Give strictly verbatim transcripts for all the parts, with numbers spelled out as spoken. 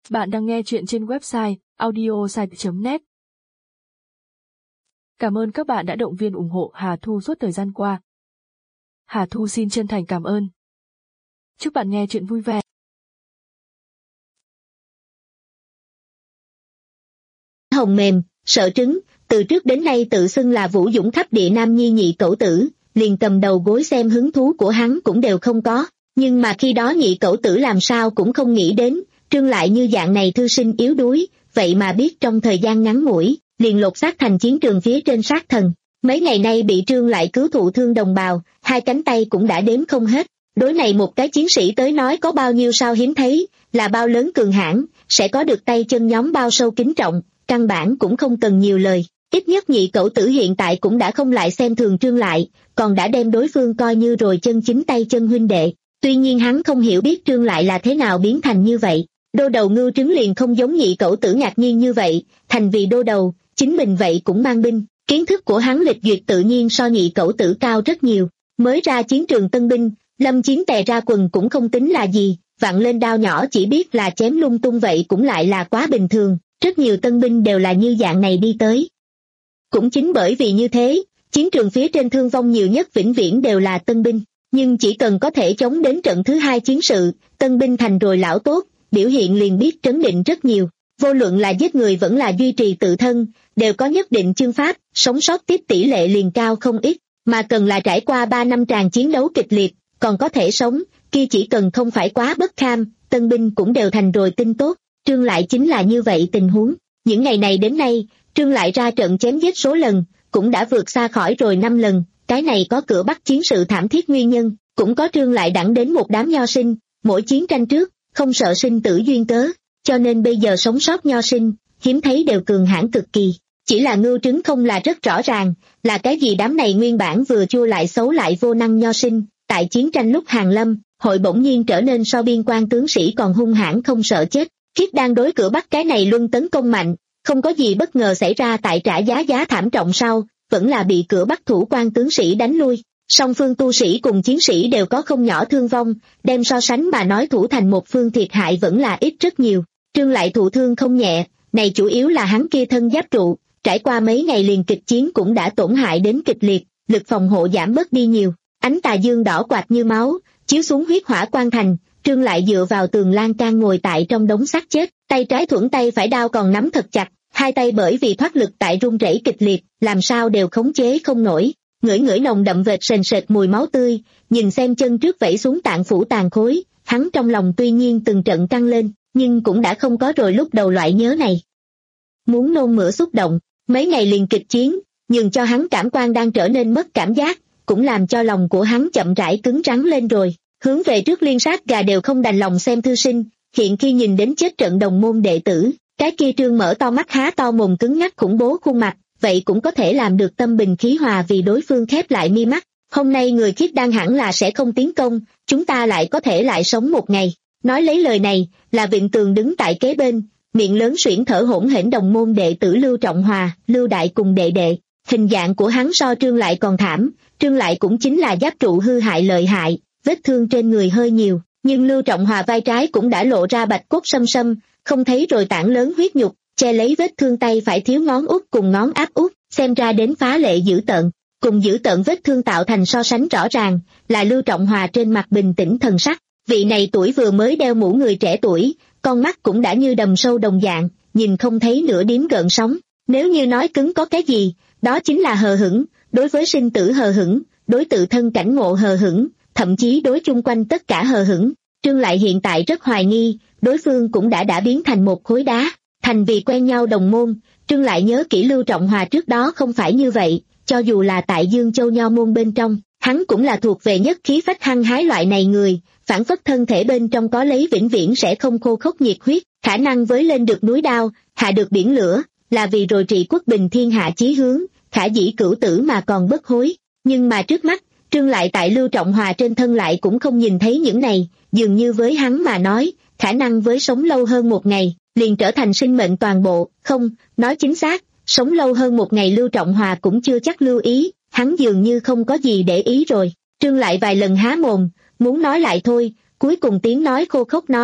Bạn đang nghe chuyện trên website audiosite chấm net. Cảm ơn các bạn đã động viên ủng hộ Hà Thu suốt thời gian qua. Hà Thu xin chân thành cảm ơn. Chúc bạn nghe chuyện vui vẻ. Hồng mềm, sợ trứng, từ trước đến nay tự xưng là vũ dũng khắp địa nam nhi nhị cẩu tử, liền cầm đầu gối xem hứng thú của hắn cũng đều không có, nhưng mà khi đó nhị cẩu tử làm sao cũng không nghĩ đến, Trương lại như dạng này thư sinh yếu đuối, vậy mà biết trong thời gian ngắn ngủi, liền lột xác thành chiến trường phía trên sát thần. Mấy ngày nay bị Trương lại cứu thụ thương đồng bào, hai cánh tay cũng đã đếm không hết. Đối này một cái chiến sĩ tới nói có bao nhiêu sao hiếm thấy, là bao lớn cường hãn, sẽ có được tay chân nhóm bao sâu kính trọng, căn bản cũng không cần nhiều lời. Ít nhất nhị cẩu tử hiện tại cũng đã không lại xem thường Trương lại, còn đã đem đối phương coi như rồi chân chính tay chân huynh đệ. Tuy nhiên hắn không hiểu biết Trương lại là thế nào biến thành như vậy. Đô đầu ngưu trứng liền không giống nhị cẩu tử ngạc nhiên như vậy, thành vì đô đầu, chính mình vậy cũng mang binh, kiến thức của hắn lịch duyệt tự nhiên so nhị cẩu tử cao rất nhiều. Mới ra chiến trường tân binh, lâm chiến tè ra quần cũng không tính là gì, vặn lên đao nhỏ chỉ biết là chém lung tung vậy cũng lại là quá bình thường, rất nhiều tân binh đều là như dạng này đi tới. Cũng chính bởi vì như thế, chiến trường phía trên thương vong nhiều nhất vĩnh viễn đều là tân binh, nhưng chỉ cần có thể chống đến trận thứ hai chiến sự, tân binh thành rồi lão tốt, biểu hiện liền biết trấn định rất nhiều, vô luận là giết người vẫn là duy trì tự thân, đều có nhất định chương pháp, sống sót tiếp tỷ lệ liền cao không ít, mà cần là trải qua ba năm tràng chiến đấu kịch liệt, còn có thể sống, kia chỉ cần không phải quá bất kham, tân binh cũng đều thành rồi tinh tốt. Trương lại chính là như vậy tình huống. Những ngày này đến nay, Trương lại ra trận chém giết số lần, cũng đã vượt xa khỏi rồi năm lần, cái này có cửa Bắc chiến sự thảm thiết nguyên nhân, cũng có Trương lại đẳng đến một đám nho sinh, mỗi chiến tranh trước, không sợ sinh tử duyên cớ, cho nên bây giờ sống sót nho sinh, hiếm thấy đều cường hãn cực kỳ. Chỉ là ngưu trứng không là rất rõ ràng, là cái gì đám này nguyên bản vừa chua lại xấu lại vô năng nho sinh, tại chiến tranh lúc hàng lâm, hội bỗng nhiên trở nên so biên quan tướng sĩ còn hung hãn không sợ chết. Khiết đang đối cửa Bắc cái này luân tấn công mạnh, không có gì bất ngờ xảy ra tại trả giá giá thảm trọng sau, vẫn là bị cửa Bắc thủ quan tướng sĩ đánh lui. Song phương tu sĩ cùng chiến sĩ đều có không nhỏ thương vong, đem so sánh mà nói thủ thành một phương thiệt hại vẫn là ít rất nhiều. Trương lại thụ thương không nhẹ, này chủ yếu là hắn kia thân giáp trụ, trải qua mấy ngày liền kịch chiến cũng đã tổn hại đến kịch liệt, lực phòng hộ giảm bớt đi nhiều. Ánh tà dương đỏ quạt như máu, chiếu xuống huyết hỏa quan thành. Trương lại dựa vào tường lan can ngồi tại trong đống xác chết, tay trái thuẫn tay phải đao còn nắm thật chặt, hai tay bởi vì thoát lực tại run rẩy kịch liệt, làm sao đều khống chế không nổi. Ngửi ngửi nồng đậm vệt sền sệt mùi máu tươi, nhìn xem chân trước vẫy xuống tạng phủ tàn khối, hắn trong lòng tuy nhiên từng trận căng lên, nhưng cũng đã không có rồi lúc đầu loại nhớ này. Muốn nôn mửa xúc động, mấy ngày liền kịch chiến, nhường cho hắn cảm quan đang trở nên mất cảm giác, cũng làm cho lòng của hắn chậm rãi cứng rắn lên rồi. Hướng về trước liên sát gà đều không đành lòng xem thư sinh, hiện khi nhìn đến chết trận đồng môn đệ tử, cái kia Trương mở to mắt há to mồm cứng ngắc khủng bố khuôn mặt, vậy cũng có thể làm được tâm bình khí hòa vì đối phương khép lại mi mắt. Hôm nay người Khiết đang hẳn là sẽ không tiến công, chúng ta lại có thể lại sống một ngày. Nói lấy lời này, là Vịnh Tường đứng tại kế bên, miệng lớn suyễn thở hỗn hển đồng môn đệ tử Lưu Trọng Hòa, Lưu Đại cùng đệ đệ. Hình dạng của hắn so Trương lại còn thảm, Trương lại cũng chính là giáp trụ hư hại lợi hại, vết thương trên người hơi nhiều, nhưng Lưu Trọng Hòa vai trái cũng đã lộ ra bạch cốt xâm xâm, không thấy rồi tảng lớn huyết nhục, che lấy vết thương tay phải thiếu ngón út cùng ngón áp út, xem ra đến phá lệ dữ tợn. Cùng dữ tợn vết thương tạo thành so sánh rõ ràng, là Lưu Trọng Hòa trên mặt bình tĩnh thần sắc. Vị này tuổi vừa mới đeo mũ người trẻ tuổi, con mắt cũng đã như đầm sâu đồng dạng, nhìn không thấy nửa điếm gợn sóng. Nếu như nói cứng có cái gì, đó chính là hờ hững, đối với sinh tử hờ hững, đối tự thân cảnh ngộ hờ hững, thậm chí đối chung quanh tất cả hờ hững. Trương lại hiện tại rất hoài nghi, đối phương cũng đã đã biến thành một khối đá, thành vì quen nhau đồng môn. Trương lại nhớ kỹ Lưu Trọng Hòa trước đó không phải như vậy, cho dù là tại Dương Châu Nho môn bên trong, hắn cũng là thuộc về nhất khí phách hăng hái loại này người, phản phất thân thể bên trong có lấy vĩnh viễn sẽ không khô khốc nhiệt huyết, khả năng với lên được núi đao, hạ được biển lửa, là vì rồi trị quốc bình thiên hạ chí hướng, khả dĩ cửu tử mà còn bất hối. Nhưng mà trước mắt, Trương lại tại Lưu Trọng Hòa trên thân lại cũng không nhìn thấy những này, dường như với hắn mà nói, khả năng với sống lâu hơn một ngày, liền trở thành sinh mệnh toàn bộ. Không, nói chính xác, sống lâu hơn một ngày Lưu Trọng Hòa cũng chưa chắc lưu ý, hắn dường như không có gì để ý rồi. Trương lại vài lần há mồm, muốn nói lại thôi, cuối cùng tiếng nói khô khốc nói,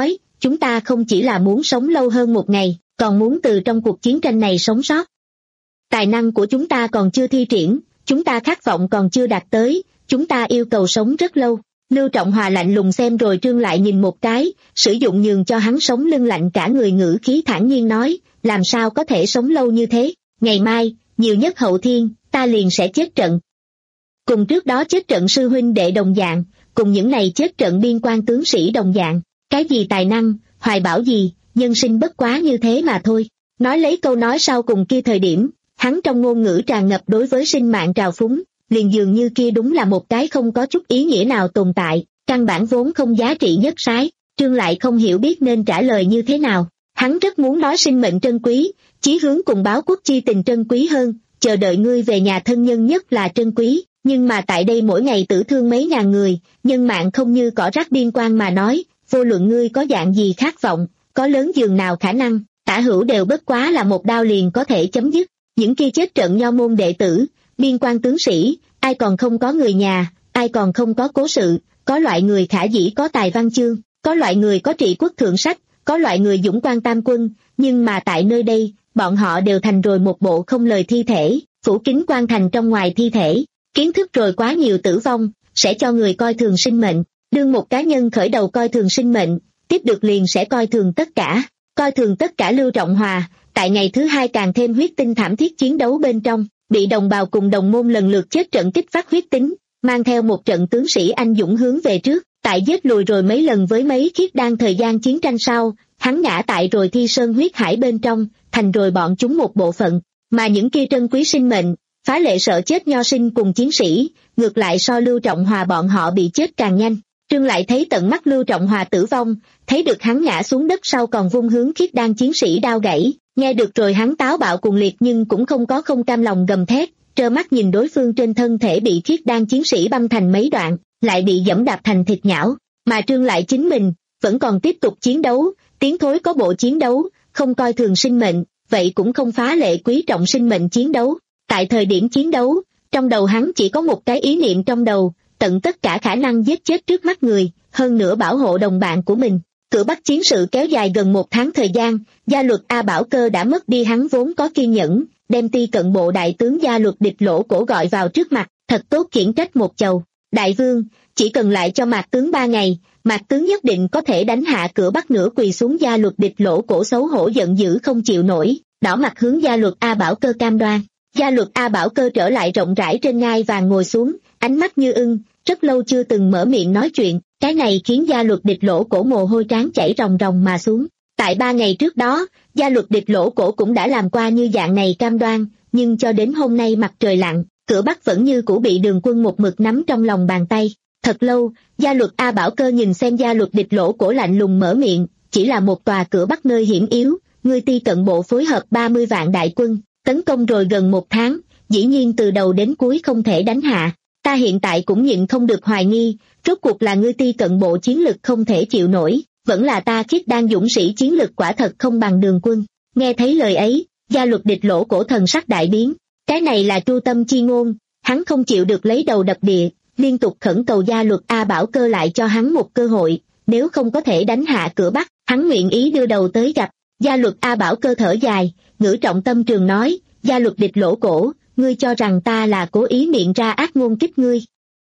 chúng ta không chỉ là muốn sống lâu hơn một ngày, còn muốn từ trong cuộc chiến tranh này sống sót. Tài năng của chúng ta còn chưa thi triển, chúng ta khát vọng còn chưa đạt tới, chúng ta yêu cầu sống rất lâu. Lưu Trọng Hòa lạnh lùng xem rồi trương lại nhìn một cái, sử dụng nhường cho hắn sống lưng lạnh cả người ngữ khí thản nhiên nói, làm sao có thể sống lâu như thế, ngày mai, nhiều nhất hậu thiên, ta liền sẽ chết trận. Cùng trước đó chết trận sư huynh đệ đồng dạng, cùng những này chết trận biên quan tướng sĩ đồng dạng, cái gì tài năng, hoài bão gì, nhân sinh bất quá như thế mà thôi. Nói lấy câu nói sau cùng kia thời điểm, hắn trong ngôn ngữ tràn ngập đối với sinh mạng trào phúng, liền dường như kia đúng là một cái không có chút ý nghĩa nào tồn tại, căn bản vốn không giá trị nhất sái. Trương lại không hiểu biết nên trả lời như thế nào, hắn rất muốn nói sinh mệnh trân quý, chí hướng cùng báo quốc chi tình trân quý hơn, chờ đợi ngươi về nhà thân nhân nhất là trân quý, nhưng mà tại đây mỗi ngày tử thương mấy ngàn người, nhân mạng không như cỏ rác biên quan mà nói, vô luận ngươi có dạng gì khát vọng, có lớn dường nào khả năng, tả hữu đều bất quá là một đao liền có thể chấm dứt. Những kia chết trận nho môn đệ tử, biên quan tướng sĩ, ai còn không có người nhà, ai còn không có cố sự, có loại người khả dĩ có tài văn chương, có loại người có trị quốc thượng sách, có loại người dũng quan tam quân, nhưng mà tại nơi đây, bọn họ đều thành rồi một bộ không lời thi thể, phủ kín quan thành trong ngoài thi thể, kiến thức rồi quá nhiều tử vong, sẽ cho người coi thường sinh mệnh, đương một cá nhân khởi đầu coi thường sinh mệnh, tiếp được liền sẽ coi thường tất cả, coi thường tất cả. Lưu Trọng Hòa, tại ngày thứ hai càng thêm huyết tinh thảm thiết chiến đấu bên trong, bị đồng bào cùng đồng môn lần lượt chết trận kích phát huyết tính, mang theo một trận tướng sĩ anh dũng hướng về trước, tại giết lùi rồi mấy lần với mấy khiết đan thời gian chiến tranh sau, hắn ngã tại rồi thi sơn huyết hải bên trong, thành rồi bọn chúng một bộ phận, mà những kia trân quý sinh mệnh, phá lệ sợ chết nho sinh cùng chiến sĩ, ngược lại so Lưu Trọng Hòa bọn họ bị chết càng nhanh. Trương lại thấy tận mắt Lưu Trọng Hòa tử vong, thấy được hắn ngã xuống đất sau còn vung hướng khiết đan chiến sĩ đao gãy, nghe được rồi hắn táo bạo cuồng liệt nhưng cũng không có không cam lòng gầm thét, trơ mắt nhìn đối phương trên thân thể bị khiết đan chiến sĩ băm thành mấy đoạn, lại bị giẫm đạp thành thịt nhão, mà Trương lại chính mình, vẫn còn tiếp tục chiến đấu, tiến thối có bộ chiến đấu, không coi thường sinh mệnh, vậy cũng không phá lệ quý trọng sinh mệnh chiến đấu. Tại thời điểm chiến đấu, trong đầu hắn chỉ có một cái ý niệm trong đầu, tận tất cả khả năng giết chết trước mắt người, hơn nữa bảo hộ đồng bạn của mình. Cửa Bắc chiến sự kéo dài gần một tháng thời gian, Gia Luật A Bảo Cơ đã mất đi hắn vốn có kiên nhẫn, đem Ti Cận Bộ đại tướng Gia Luật Địch Lỗ Cổ gọi vào trước mặt, thật tốt khiển trách một chầu. Đại vương, chỉ cần lại cho Mạc tướng ba ngày, Mạc tướng nhất định có thể đánh hạ cửa Bắc. Nửa quỳ xuống Gia Luật Địch Lỗ Cổ xấu hổ giận dữ không chịu nổi, đỏ mặt hướng Gia Luật A Bảo Cơ cam đoan. Gia Luật A Bảo Cơ trở lại rộng rãi trên ngai vàng ngồi xuống, ánh mắt như ưng, rất lâu chưa từng mở miệng nói chuyện, cái này khiến Gia Luật Địch Lỗ Cổ mồ hôi trán chảy ròng ròng mà xuống. Tại ba ngày trước đó, Gia Luật Địch Lỗ Cổ cũng đã làm qua như dạng này cam đoan, nhưng cho đến hôm nay mặt trời lặn, cửa Bắc vẫn như cũ bị Đường Quân một mực nắm trong lòng bàn tay. Thật lâu, Gia Luật A Bảo Cơ nhìn xem Gia Luật Địch Lỗ Cổ lạnh lùng mở miệng, chỉ là một tòa cửa Bắc nơi hiểm yếu, ngươi Ti Cận Bộ phối hợp ba mươi vạn đại quân, tấn công rồi gần một tháng, dĩ nhiên từ đầu đến cuối không thể đánh hạ. Ta hiện tại cũng nhịn không được hoài nghi, rốt cuộc là ngươi Ti Cận Bộ chiến lực không thể chịu nổi, vẫn là ta khiết đan dũng sĩ chiến lực quả thật không bằng Đường Quân. Nghe thấy lời ấy, Gia Luật Địch Lỗ Cổ thần sắc đại biến, cái này là tru tâm chi ngôn, hắn không chịu được lấy đầu đập địa, liên tục khẩn cầu Gia Luật A Bảo Cơ lại cho hắn một cơ hội, nếu không có thể đánh hạ cửa Bắc, hắn nguyện ý đưa đầu tới gặp. Gia Luật A Bảo Cơ thở dài, ngữ trọng tâm trường nói, Gia Luật Địch Lỗ Cổ, ngươi cho rằng ta là cố ý miệng ra ác ngôn kích ngươi.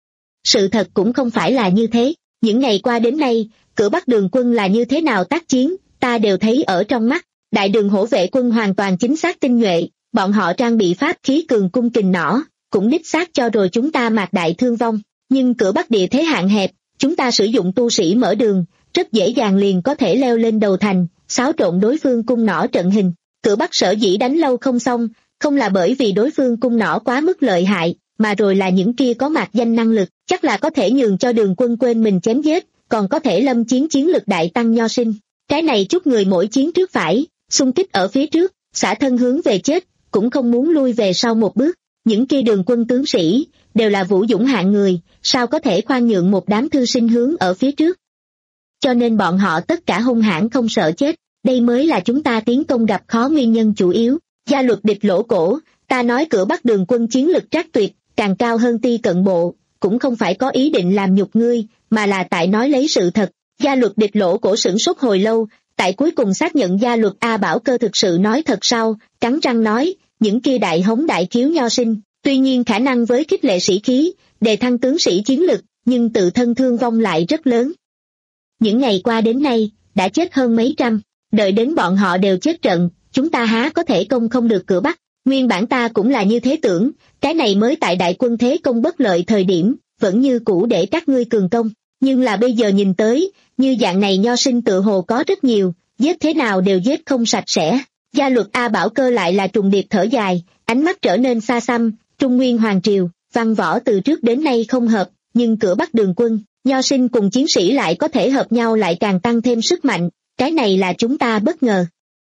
Sự thật cũng không phải là như thế, những ngày qua đến nay, cửa Bắc Đường Quân là như thế nào tác chiến, ta đều thấy ở trong mắt. Đại Đường hổ vệ quân hoàn toàn chính xác tinh nhuệ, bọn họ trang bị pháp khí cường cung kình nỏ, cũng đích xác cho rồi chúng ta mạc đại thương vong, nhưng cửa Bắc địa thế hạn hẹp, chúng ta sử dụng tu sĩ mở đường, rất dễ dàng liền có thể leo lên đầu thành, xáo trộn đối phương cung nỏ trận hình. Cửa Bắc sở dĩ đánh lâu không xong, không là bởi vì đối phương cung nỏ quá mức lợi hại, mà rồi là những kia có mạc danh năng lực, chắc là có thể nhường cho Đường Quân quên mình chém giết, còn có thể lâm chiến chiến lực đại tăng nho sinh. Cái này chút người mỗi chiến trước phải, xung kích ở phía trước, xả thân hướng về chết, cũng không muốn lui về sau một bước. Những kia Đường Quân tướng sĩ, đều là vũ dũng hạng người, sao có thể khoan nhượng một đám thư sinh hướng ở phía trước. Cho nên bọn họ tất cả hung hãn không sợ chết, đây mới là chúng ta tiến công gặp khó nguyên nhân chủ yếu. Gia Luật Địch Lỗ Cổ, ta nói cửa Bắc Đường Quân chiến lực trác tuyệt, càng cao hơn Ti Cận Bộ, cũng không phải có ý định làm nhục ngươi, mà là tại nói lấy sự thật. Gia Luật Địch Lỗ Cổ sửng sốt hồi lâu, tại cuối cùng xác nhận Gia Luật A Bảo Cơ thực sự nói thật sau, cắn răng nói, những kia đại hống đại khiếu nho sinh, tuy nhiên khả năng với khích lệ sĩ khí, đề thăng tướng sĩ chiến lực, nhưng tự thân thương vong lại rất lớn. Những ngày qua đến nay, đã chết hơn mấy trăm, đợi đến bọn họ đều chết trận, chúng ta há có thể công không được cửa Bắc. Nguyên bản ta cũng là như thế tưởng, cái này mới tại đại quân thế công bất lợi thời điểm, vẫn như cũ để các ngươi cường công, nhưng là bây giờ nhìn tới, như dạng này nho sinh tự hồ có rất nhiều, giết thế nào đều giết không sạch sẽ. Gia Luật A Bảo Cơ lại là trùng điệp thở dài, ánh mắt trở nên xa xăm, Trung Nguyên Hoàng Triều, văn võ từ trước đến nay không hợp, nhưng cửa Bắc đường quân, nho sinh cùng chiến sĩ lại có thể hợp nhau lại càng tăng thêm sức mạnh, cái này là chúng ta bất ngờ.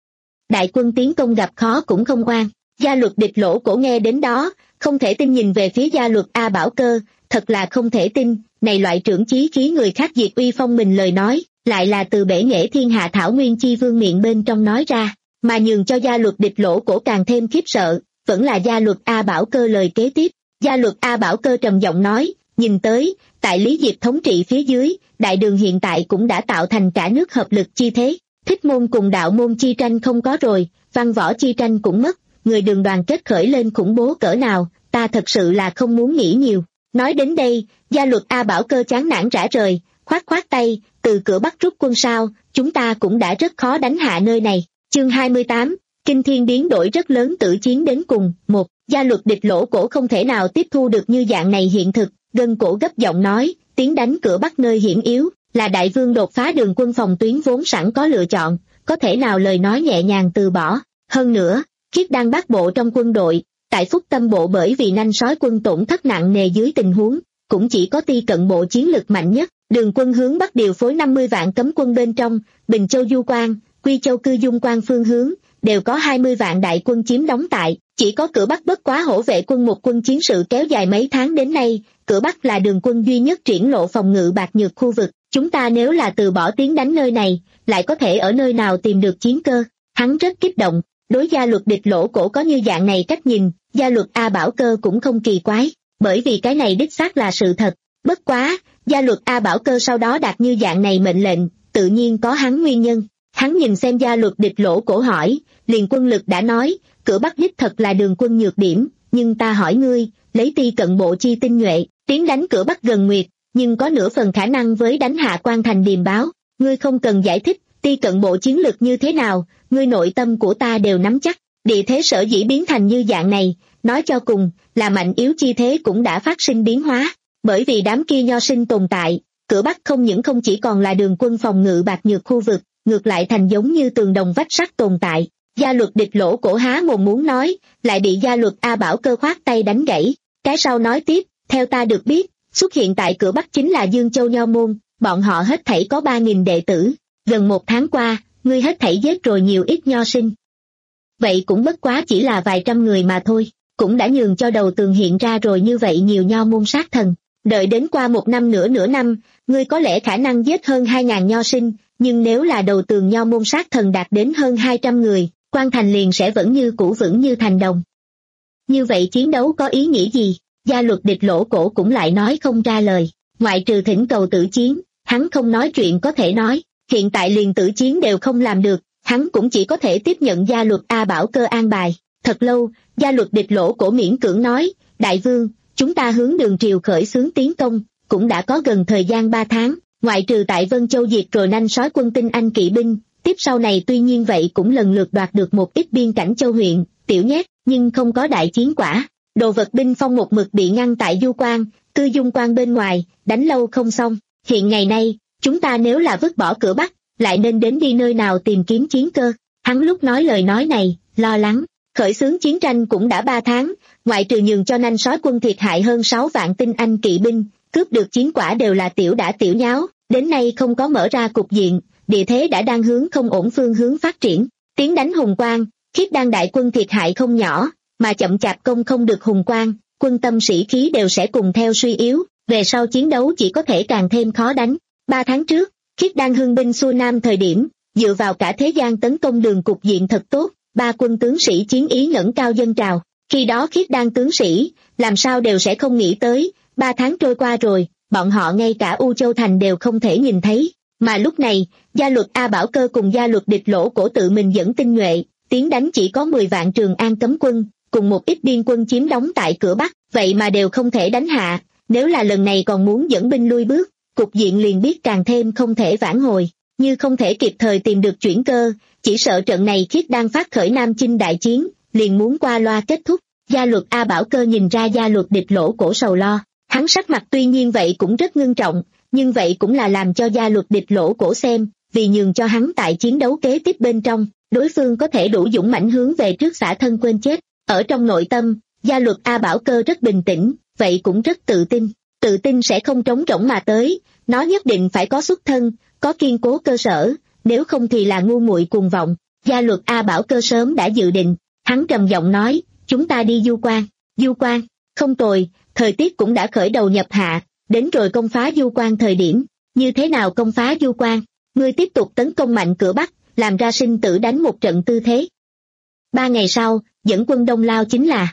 Đại quân tiến công gặp khó cũng không oan. Gia Luật Địch Lỗ Cổ nghe đến đó, không thể tin nhìn về phía Gia Luật A Bảo Cơ, thật là không thể tin, này loại trưởng chí khí người khác diệt uy phong mình lời nói, lại là từ bể nghệ thiên hạ thảo nguyên chi vương miệng bên trong nói ra, mà nhường cho Gia Luật Địch Lỗ Cổ càng thêm khiếp sợ, vẫn là Gia Luật A Bảo Cơ lời kế tiếp. Gia Luật A Bảo Cơ trầm giọng nói, nhìn tới, tại Lý Diệp thống trị phía dưới, đại đường hiện tại cũng đã tạo thành cả nước hợp lực chi thế, thích môn cùng đạo môn chi tranh không có rồi, văn võ chi tranh cũng mất, người đường đoàn kết khởi lên khủng bố cỡ nào, ta thật sự là không muốn nghĩ nhiều. Nói đến đây, Gia Luật A Bảo Cơ chán nản rã rời, khoát khoát tay, từ cửa Bắc rút quân sao, chúng ta cũng đã rất khó đánh hạ nơi này. Chương hai mươi tám, Kinh Thiên biến đổi rất lớn tử chiến đến cùng. Một, Gia Luật Địch Lỗ Cổ không thể nào tiếp thu được như dạng này hiện thực, gân cổ gấp giọng nói, tiến đánh cửa Bắc nơi hiểm yếu, là đại vương đột phá đường quân phòng tuyến vốn sẵn có lựa chọn, có thể nào lời nói nhẹ nhàng từ bỏ. Hơn nữa, Khiết Đan Bát Bộ trong quân đội, tại Phúc Tâm Bộ bởi vì nanh sói quân tổn thất nặng nề dưới tình huống, cũng chỉ có Ti Cận Bộ chiến lực mạnh nhất, đường quân hướng Bắc điều phối năm mươi vạn cấm quân bên trong, Bình Châu Du Quan, Quy Châu Cư Dung Quan phương hướng, đều có hai mươi vạn đại quân chiếm đóng tại, chỉ có cửa Bắc bất quá hổ vệ quân một quân chiến sự kéo dài mấy tháng đến nay, cửa Bắc là đường quân duy nhất triển lộ phòng ngự bạc nhược khu vực, chúng ta nếu là từ bỏ tiến đánh nơi này, lại có thể ở nơi nào tìm được chiến cơ. Hắn rất kích động, đối Gia Luật Địch Lỗ Cổ có như dạng này cách nhìn, Gia Luật A Bảo Cơ cũng không kỳ quái, bởi vì cái này đích xác là sự thật. Bất quá, Gia Luật A Bảo Cơ sau đó đạt như dạng này mệnh lệnh, tự nhiên có hắn nguyên nhân. Hắn nhìn xem Gia Luật Địch Lỗ Cổ hỏi, liền quân lực đã nói, cửa Bắc đích thật là đường quân nhược điểm, nhưng ta hỏi ngươi, lấy Ti Cận Bộ chi tinh nhuệ, tiến đánh cửa Bắc gần nguyệt, nhưng có nửa phần khả năng với đánh hạ Quan Thành Điềm Báo, ngươi không cần giải thích, Ti Cận Bộ chiến lực như thế nào, ngươi nội tâm của ta đều nắm chắc, địa thế sở dĩ biến thành như dạng này, nói cho cùng, là mạnh yếu chi thế cũng đã phát sinh biến hóa, bởi vì đám kia nho sinh tồn tại, cửa Bắc không những không chỉ còn là đường quân phòng ngự bạc nhược khu vực, ngược lại thành giống như tường đồng vách sắt tồn tại. Gia Luật Địch Lỗ Cổ há mồm muốn nói, lại bị Gia Luật A Bảo Cơ khoát tay đánh gãy, cái sau nói tiếp, theo ta được biết, xuất hiện tại cửa Bắc chính là Dương Châu Nho Môn, bọn họ hết thảy có ba nghìn đệ tử, gần một tháng qua, ngươi hết thảy giết rồi nhiều ít nho sinh. Vậy cũng bất quá chỉ là vài trăm người mà thôi, cũng đã nhường cho đầu tường hiện ra rồi như vậy nhiều nho môn sát thần, đợi đến qua một năm nửa nửa năm, ngươi có lẽ khả năng giết hơn hai ngàn nho sinh, nhưng nếu là đầu tường nho môn sát thần đạt đến hơn hai trăm người, Quan Thành liền sẽ vẫn như cũ vững như thành đồng. Như vậy chiến đấu có ý nghĩa gì? Gia Luật Địch Lỗ Cổ cũng lại nói không ra lời, ngoại trừ thỉnh cầu tử chiến, hắn không nói chuyện có thể nói, hiện tại liền tử chiến đều không làm được, hắn cũng chỉ có thể tiếp nhận Gia Luật A Bảo Cơ an bài. Thật lâu, Gia Luật Địch Lỗ Cổ miễn cưỡng nói, đại vương, chúng ta hướng đường triều khởi xướng tiến công, cũng đã có gần thời gian ba tháng, ngoại trừ tại Vân Châu diệt rồi nanh sói quân tinh anh kỵ binh, tiếp sau này tuy nhiên vậy cũng lần lượt đoạt được một ít biên cảnh châu huyện, tiểu nhét, nhưng không có đại chiến quả. Đồ vật binh phong một mực bị ngăn tại Du Quan, Cư Dung Quan bên ngoài, đánh lâu không xong. Hiện ngày nay, chúng ta nếu là vứt bỏ cửa Bắc, lại nên đến đi nơi nào tìm kiếm chiến cơ. Hắn lúc nói lời nói này, lo lắng, khởi xướng chiến tranh cũng đã ba tháng, ngoại trừ nhường cho nanh sói quân thiệt hại hơn sáu vạn tinh anh kỵ binh, cướp được chiến quả đều là tiểu đã tiểu nháo, đến nay không có mở ra cục diện, địa thế đã đang hướng không ổn phương hướng phát triển. Tiến đánh Hùng Quan, Khiết Đan đại quân thiệt hại không nhỏ, mà chậm chạp công không được Hùng Quan, quân tâm sĩ khí đều sẽ cùng theo suy yếu, về sau chiến đấu chỉ có thể càng thêm khó đánh. Ba tháng trước, Khiết Đan hưng binh xuôi nam thời điểm, dựa vào cả thế gian tấn công đường cục diện thật tốt, ba quân tướng sĩ chiến ý ngẩng cao dân trào, khi đó Khiết Đan tướng sĩ, làm sao đều sẽ không nghĩ tới, ba tháng trôi qua rồi, bọn họ ngay cả U Châu Thành đều không thể nhìn thấy, Mà lúc này, gia luật A Bảo Cơ cùng gia luật Địch Lỗ Cổ tự mình dẫn tinh nhuệ, tiến đánh chỉ có mười vạn Trường An cấm quân, cùng một ít biên quân chiếm đóng tại cửa Bắc, vậy mà đều không thể đánh hạ, nếu là lần này còn muốn dẫn binh lui bước, cục diện liền biết càng thêm không thể vãn hồi, như không thể kịp thời tìm được chuyển cơ, chỉ sợ trận này Khiết Đan phát khởi Nam Chinh đại chiến, liền muốn qua loa kết thúc. Gia luật A Bảo Cơ nhìn ra gia luật Địch Lỗ Cổ sầu lo, hắn sắc mặt tuy nhiên vậy cũng rất ngưng trọng, nhưng vậy cũng là làm cho gia luật Địch Lỗ Cổ xem, vì nhường cho hắn tại chiến đấu kế tiếp bên trong, đối phương có thể đủ dũng mãnh hướng về trước xả thân quên chết. Ở trong nội tâm, gia luật A Bảo Cơ rất bình tĩnh, vậy cũng rất tự tin, tự tin sẽ không trống rỗng mà tới, nó nhất định phải có xuất thân, có kiên cố cơ sở, nếu không thì là ngu muội cuồng vọng. Gia luật A Bảo Cơ sớm đã dự định, hắn trầm giọng nói, chúng ta đi du quan. Du quan, không tồi, thời tiết cũng đã khởi đầu nhập hạ, đến rồi công phá du quan thời điểm, như thế nào công phá du quan, ngươi tiếp tục tấn công mạnh cửa Bắc, làm ra sinh tử đánh một trận tư thế. Ba ngày sau, dẫn quân đông lao chính là.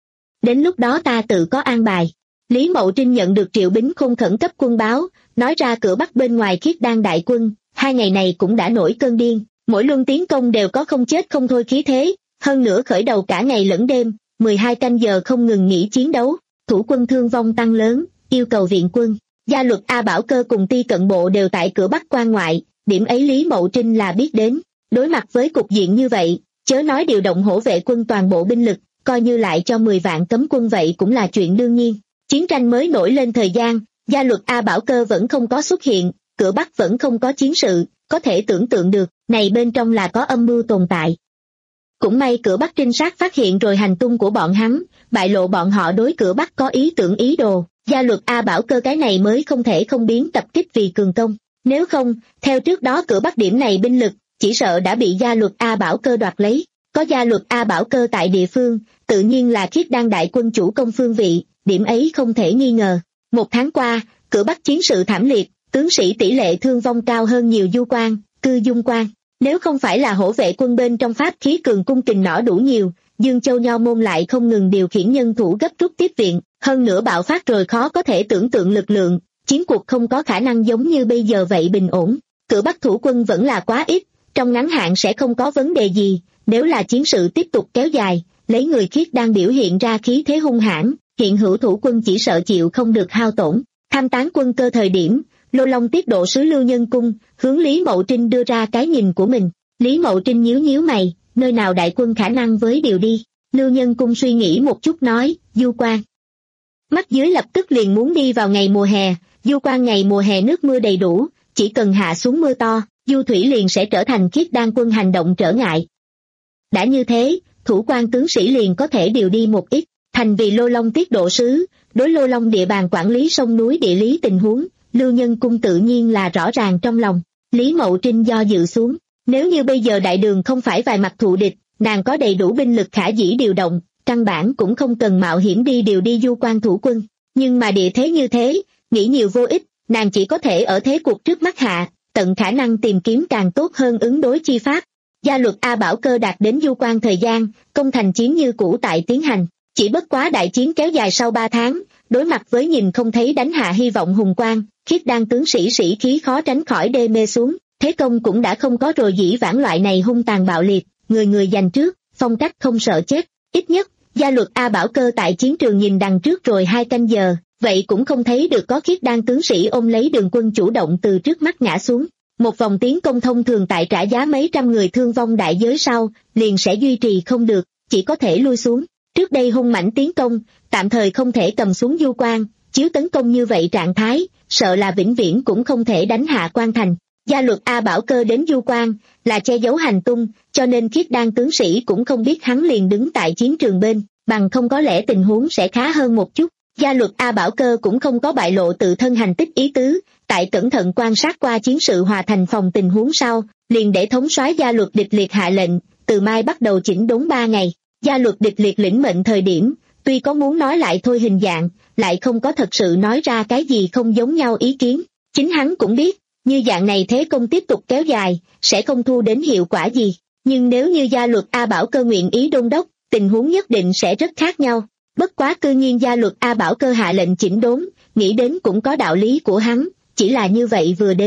Đến lúc đó ta tự có an bài. Lý Mậu Trinh nhận được Triệu Bính Khôn khẩn cấp quân báo, nói ra cửa Bắc bên ngoài Khiết Đan đại quân, hai ngày này cũng đã nổi cơn điên, mỗi luân tiến công đều có không chết không thôi khí thế, hơn nữa khởi đầu cả ngày lẫn đêm, mười hai canh giờ không ngừng nghỉ chiến đấu, thủ quân thương vong tăng lớn, yêu cầu viện quân. Gia luật A Bảo Cơ cùng Ti Cận Bộ đều tại cửa Bắc quan ngoại, điểm ấy Lý Mậu Trinh là biết đến. Đối mặt với cục diện như vậy, chớ nói điều động hổ vệ quân toàn bộ binh lực, coi như lại cho mười vạn cấm quân vậy cũng là chuyện đương nhiên. Chiến tranh mới nổi lên thời gian, gia luật A Bảo Cơ vẫn không có xuất hiện, cửa Bắc vẫn không có chiến sự, có thể tưởng tượng được, này bên trong là có âm mưu tồn tại. Cũng may cửa Bắc trinh sát phát hiện rồi hành tung của bọn hắn, bại lộ bọn họ đối cửa Bắc có ý tưởng ý đồ, gia luật A Bảo Cơ cái này mới không thể không biến tập kích vì cường công. Nếu không, theo trước đó cửa Bắc điểm này binh lực, chỉ sợ đã bị gia luật A Bảo Cơ đoạt lấy. Có gia luật A Bảo Cơ tại địa phương, tự nhiên là Khiết Đan đại quân chủ công phương vị, điểm ấy không thể nghi ngờ. Một tháng qua, cửa Bắc chiến sự thảm liệt, tướng sĩ tỷ lệ thương vong cao hơn nhiều du quan, cư dung quan. Nếu không phải là hổ vệ quân bên trong pháp khí cường cung kình nỏ đủ nhiều, Dương Châu Nho Môn lại không ngừng điều khiển nhân thủ gấp rút tiếp viện, hơn nữa bạo phát rồi khó có thể tưởng tượng lực lượng, chiến cuộc không có khả năng giống như bây giờ vậy bình ổn. Cửa Bắc thủ quân vẫn là quá ít, trong ngắn hạn sẽ không có vấn đề gì, nếu là chiến sự tiếp tục kéo dài, lấy người Khiết đang biểu hiện ra khí thế hung hãn, hiện hữu thủ quân chỉ sợ chịu không được hao tổn. Tham tán quân cơ thời điểm, Lô Long tiết độ sứ Lưu Nhân Cung, hướng Lý Mậu Trinh đưa ra cái nhìn của mình. Lý Mậu Trinh nhíu nhíu mày, nơi nào đại quân khả năng với điều đi. Lưu Nhân Cung suy nghĩ một chút nói, du quan. Mắt dưới lập tức liền muốn đi vào ngày mùa hè, du quan ngày mùa hè nước mưa đầy đủ, chỉ cần hạ xuống mưa to, du thủy liền sẽ trở thành Khiết Đan quân hành động trở ngại. Đã như thế, thủ quan tướng sĩ liền có thể điều đi một ít, thành vì Lô Long tiết độ sứ, đối Lô Long địa bàn quản lý sông núi địa lý tình huống, Lưu Nhân Cung tự nhiên là rõ ràng trong lòng. Lý Mậu Trinh do dự xuống, nếu như bây giờ đại đường không phải vài mặt thù địch, nàng có đầy đủ binh lực khả dĩ điều động, căn bản cũng không cần mạo hiểm đi điều đi du quan thủ quân, nhưng mà địa thế như thế, nghĩ nhiều vô ích, nàng chỉ có thể ở thế cuộc trước mắt hạ, tận khả năng tìm kiếm càng tốt hơn ứng đối chi pháp. Gia luật A Bảo Cơ đạt đến du quan thời gian, công thành chiến như cũ tại tiến hành, chỉ bất quá đại chiến kéo dài sau ba tháng, đối mặt với nhìn không thấy đánh hạ hy vọng hùng quang, Khiết Đan tướng sĩ sĩ khí khó tránh khỏi đê mê xuống, thế công cũng đã không có rồi dĩ vãng loại này hung tàn bạo liệt, người người giành trước, phong cách không sợ chết. Ít nhất, gia luật A Bảo Cơ tại chiến trường nhìn đằng trước rồi hai canh giờ, vậy cũng không thấy được có Khiết Đan tướng sĩ ôm lấy đường quân chủ động từ trước mắt ngã xuống. Một vòng tiến công thông thường tại trả giá mấy trăm người thương vong đại giới sau, liền sẽ duy trì không được, chỉ có thể lui xuống. Trước đây hung mãnh tiến công, tạm thời không thể cầm xuống du quan, chiếu tấn công như vậy trạng thái, sợ là vĩnh viễn cũng không thể đánh hạ quan thành. Gia luật A Bảo Cơ đến du quan, là che giấu hành tung, cho nên Khiết Đan tướng sĩ cũng không biết hắn liền đứng tại chiến trường bên, bằng không có lẽ tình huống sẽ khá hơn một chút. Gia luật A Bảo Cơ cũng không có bại lộ tự thân hành tích ý tứ, tại cẩn thận quan sát qua chiến sự hòa thành phòng tình huống sau, liền để thống soái gia luật Địch Liệt hạ lệnh, từ mai bắt đầu chỉnh đốn ba ngày. Gia luật Địch Liệt lĩnh mệnh thời điểm, tuy có muốn nói lại thôi hình dạng, lại không có thật sự nói ra cái gì không giống nhau ý kiến. Chính hắn cũng biết, như dạng này thế công tiếp tục kéo dài, sẽ không thu đến hiệu quả gì. Nhưng nếu như gia luật A Bảo Cơ nguyện ý đôn đốc, tình huống nhất định sẽ rất khác nhau. Bất quá cư nhiên gia luật A Bảo Cơ hạ lệnh chỉnh đốn, nghĩ đến cũng có đạo lý của hắn, chỉ là như vậy vừa đến,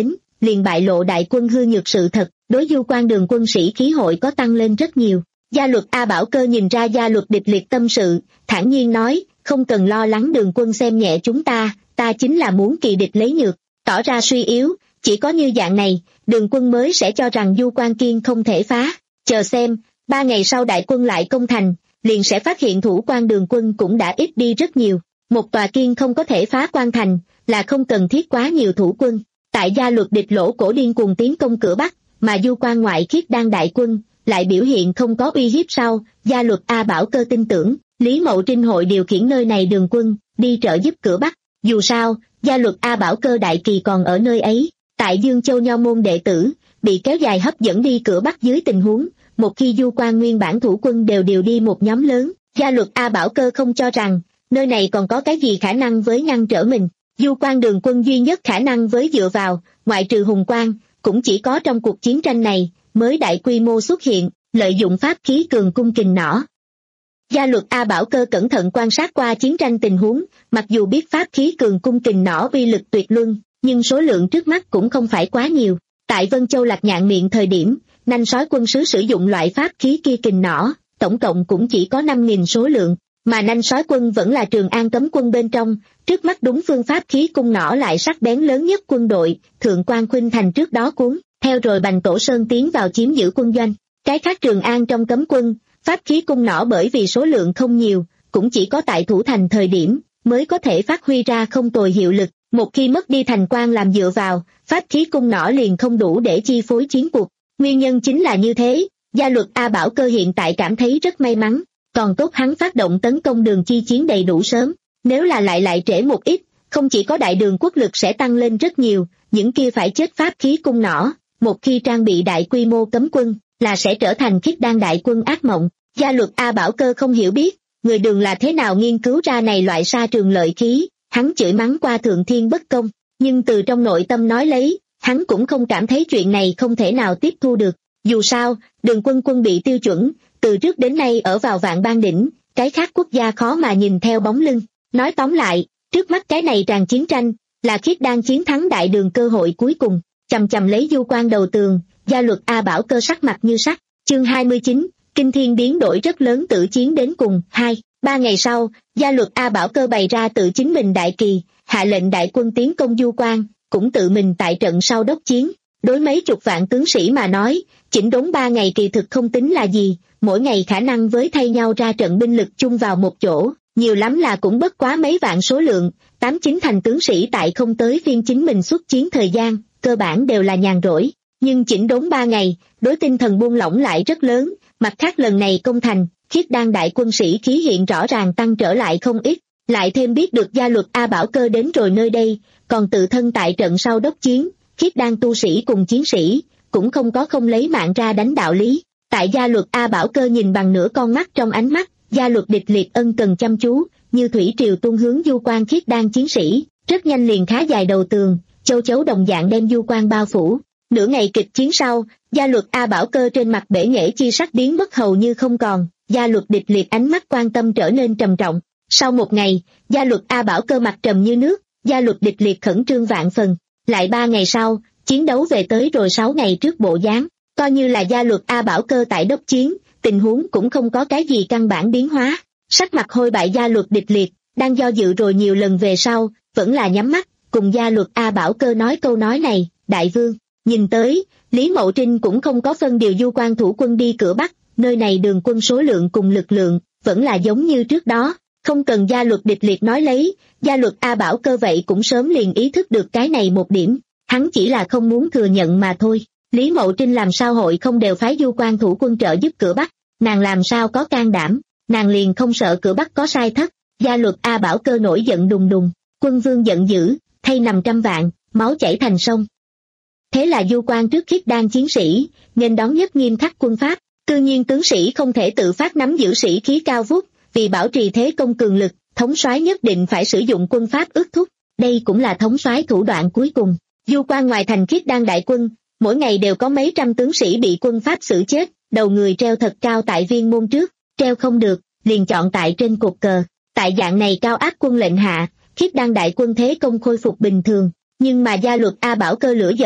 liền bại lộ đại quân hư nhược sự thật, đối du quan đường quân sĩ khí hội có tăng lên rất nhiều. Gia Luật A Bảo Cơ nhìn ra Gia Luật Địch Liệt tâm sự, thản nhiên nói, không cần lo lắng đường quân xem nhẹ chúng ta, ta chính là muốn kỳ địch lấy nhược, tỏ ra suy yếu, chỉ có như dạng này, đường quân mới sẽ cho rằng du quan kiên không thể phá, chờ xem, ba ngày sau đại quân lại công thành, liền sẽ phát hiện thủ quan đường quân cũng đã ít đi rất nhiều, một tòa kiên không có thể phá quan thành, là không cần thiết quá nhiều thủ quân, tại Gia Luật Địch lỗ cổ điên cuồng tiến công cửa Bắc, mà du quan ngoại khiết đan đại quân, lại biểu hiện không có uy hiếp sau, Gia Luật A Bảo Cơ tin tưởng, Lý Mậu Trinh hội điều khiển nơi này đường quân, đi trợ giúp cửa Bắc, dù sao, Gia Luật A Bảo Cơ đại kỳ còn ở nơi ấy, tại Dương Châu Nho môn đệ tử, bị kéo dài hấp dẫn đi cửa Bắc dưới tình huống, một khi du quan nguyên bản thủ quân đều điều đi một nhóm lớn, Gia Luật A Bảo Cơ không cho rằng, nơi này còn có cái gì khả năng với ngăn trở mình, du quan đường quân duy nhất khả năng với dựa vào, ngoại trừ Hùng Quang, cũng chỉ có trong cuộc chiến tranh này, mới đại quy mô xuất hiện, lợi dụng pháp khí cường cung kình nỏ. Gia Luật A Bảo Cơ cẩn thận quan sát qua chiến tranh tình huống, mặc dù biết pháp khí cường cung kình nỏ uy lực tuyệt luân, nhưng số lượng trước mắt cũng không phải quá nhiều. Tại Vân Châu Lạc Nhạn Miệng thời điểm, nanh sói quân sứ sử dụng loại pháp khí kia kình nỏ, tổng cộng cũng chỉ có năm nghìn số lượng, mà nanh sói quân vẫn là Trường An cấm quân bên trong, trước mắt đúng phương pháp khí cung nỏ lại sắc bén lớn nhất quân đội, Thượng Quan Khuynh Thành trước đó cuốn, theo rồi Bành Tổ Sơn tiến vào chiếm giữ quân doanh. Cái khác Trường An trong cấm quân, pháp khí cung nỏ bởi vì số lượng không nhiều, cũng chỉ có tại thủ thành thời điểm, mới có thể phát huy ra không tồi hiệu lực, một khi mất đi thành quan làm dựa vào, pháp khí cung nỏ liền không đủ để chi phối chiến cuộc. Nguyên nhân chính là như thế, Gia Luật A Bảo Cơ hiện tại cảm thấy rất may mắn, còn tốt hắn phát động tấn công đường chi chiến đầy đủ sớm, nếu là lại lại trễ một ít, không chỉ có đại đường quốc lực sẽ tăng lên rất nhiều, những kia phải chết pháp khí cung nỏ, một khi trang bị đại quy mô cấm quân, là sẽ trở thành khiết đan đại quân ác mộng. Gia Luật A Bảo Cơ không hiểu biết, người đường là thế nào nghiên cứu ra này loại sa trường lợi khí, hắn chửi mắng qua thượng thiên bất công, nhưng từ trong nội tâm nói lấy, hắn cũng không cảm thấy chuyện này không thể nào tiếp thu được. Dù sao, đường quân quân bị tiêu chuẩn, từ trước đến nay ở vào vạn ban đỉnh, cái khác quốc gia khó mà nhìn theo bóng lưng. Nói tóm lại, trước mắt cái này tràn chiến tranh, là khiết đan chiến thắng đại đường cơ hội cuối cùng, chầm chầm lấy du quan đầu tường, Gia Luật A Bảo Cơ sắc mặt như sắt. Chương hai mươi chín, kinh thiên biến đổi rất lớn tự chiến đến cùng. Hai, ba ngày sau, Gia Luật A Bảo Cơ bày ra tự chính mình đại kỳ, hạ lệnh đại quân tiến công du quan, cũng tự mình tại trận sau đốc chiến. Đối mấy chục vạn tướng sĩ mà nói, chỉnh đốn ba ngày kỳ thực không tính là gì, mỗi ngày khả năng với thay nhau ra trận binh lực chung vào một chỗ, nhiều lắm là cũng bất quá mấy vạn số lượng, tám chín thành tướng sĩ tại không tới phiên chính mình xuất chiến thời gian, cơ bản đều là nhàn rỗi. Nhưng chỉnh đốn ba ngày, đối tinh thần buông lỏng lại rất lớn, mặt khác lần này công thành, khiết đan đại quân sĩ khí hiện rõ ràng tăng trở lại không ít, lại thêm biết được Gia Luật A Bảo Cơ đến rồi nơi đây, còn tự thân tại trận sau đốc chiến, khiết đan tu sĩ cùng chiến sĩ, cũng không có không lấy mạng ra đánh đạo lý. Tại Gia Luật A Bảo Cơ nhìn bằng nửa con mắt trong ánh mắt, Gia Luật Địch Liệt ân cần chăm chú, như thủy triều tuôn hướng du quan khiết đan chiến sĩ, rất nhanh liền khá dài đầu tường, châu chấu đồng dạng đem du quan bao phủ. Nửa ngày kịch chiến sau, Gia Luật A Bảo Cơ trên mặt bể nghệ chi sắc biến mất hầu như không còn, Gia Luật Địch Liệt ánh mắt quan tâm trở nên trầm trọng. Sau một ngày, Gia Luật A Bảo Cơ mặt trầm như nước, Gia Luật Địch Liệt khẩn trương vạn phần. Lại ba ngày sau, chiến đấu về tới rồi sáu ngày trước bộ dáng, coi như là Gia Luật A Bảo Cơ tại đốc chiến, tình huống cũng không có cái gì căn bản biến hóa. Sắc mặt hôi bại Gia Luật Địch Liệt, đang do dự rồi nhiều lần về sau, vẫn là nhắm mắt, cùng Gia Luật A Bảo Cơ nói câu nói này, đại vương. Nhìn tới, Lý Mậu Trinh cũng không có phân điều du quan thủ quân đi cửa Bắc, nơi này đường quân số lượng cùng lực lượng, vẫn là giống như trước đó, không cần Gia Luật Địch Liệt nói lấy, Gia Luật A Bảo Cơ vậy cũng sớm liền ý thức được cái này một điểm, hắn chỉ là không muốn thừa nhận mà thôi. Lý Mậu Trinh làm sao hội không đều phái du quan thủ quân trợ giúp cửa Bắc, nàng làm sao có can đảm, nàng liền không sợ cửa Bắc có sai thất. Gia Luật A Bảo Cơ nổi giận đùng đùng, quân vương giận dữ, thay nằm trăm vạn, máu chảy thành sông. Thế là du quan trước khiết đan chiến sĩ, nên đón nhất nghiêm khắc quân pháp, tự nhiên tướng sĩ không thể tự phát nắm giữ sĩ khí cao vút, vì bảo trì thế công cường lực, thống soái nhất định phải sử dụng quân pháp ước thúc, đây cũng là thống soái thủ đoạn cuối cùng. Du quan ngoài thành khiết đan đại quân, mỗi ngày đều có mấy trăm tướng sĩ bị quân pháp xử chết, đầu người treo thật cao tại viên môn trước, treo không được, liền chọn tại trên cột cờ. Tại dạng này cao áp quân lệnh hạ, khiết đan đại quân thế công khôi phục bình thường, nhưng mà Gia Luật A Bảo Cơ lửa giận,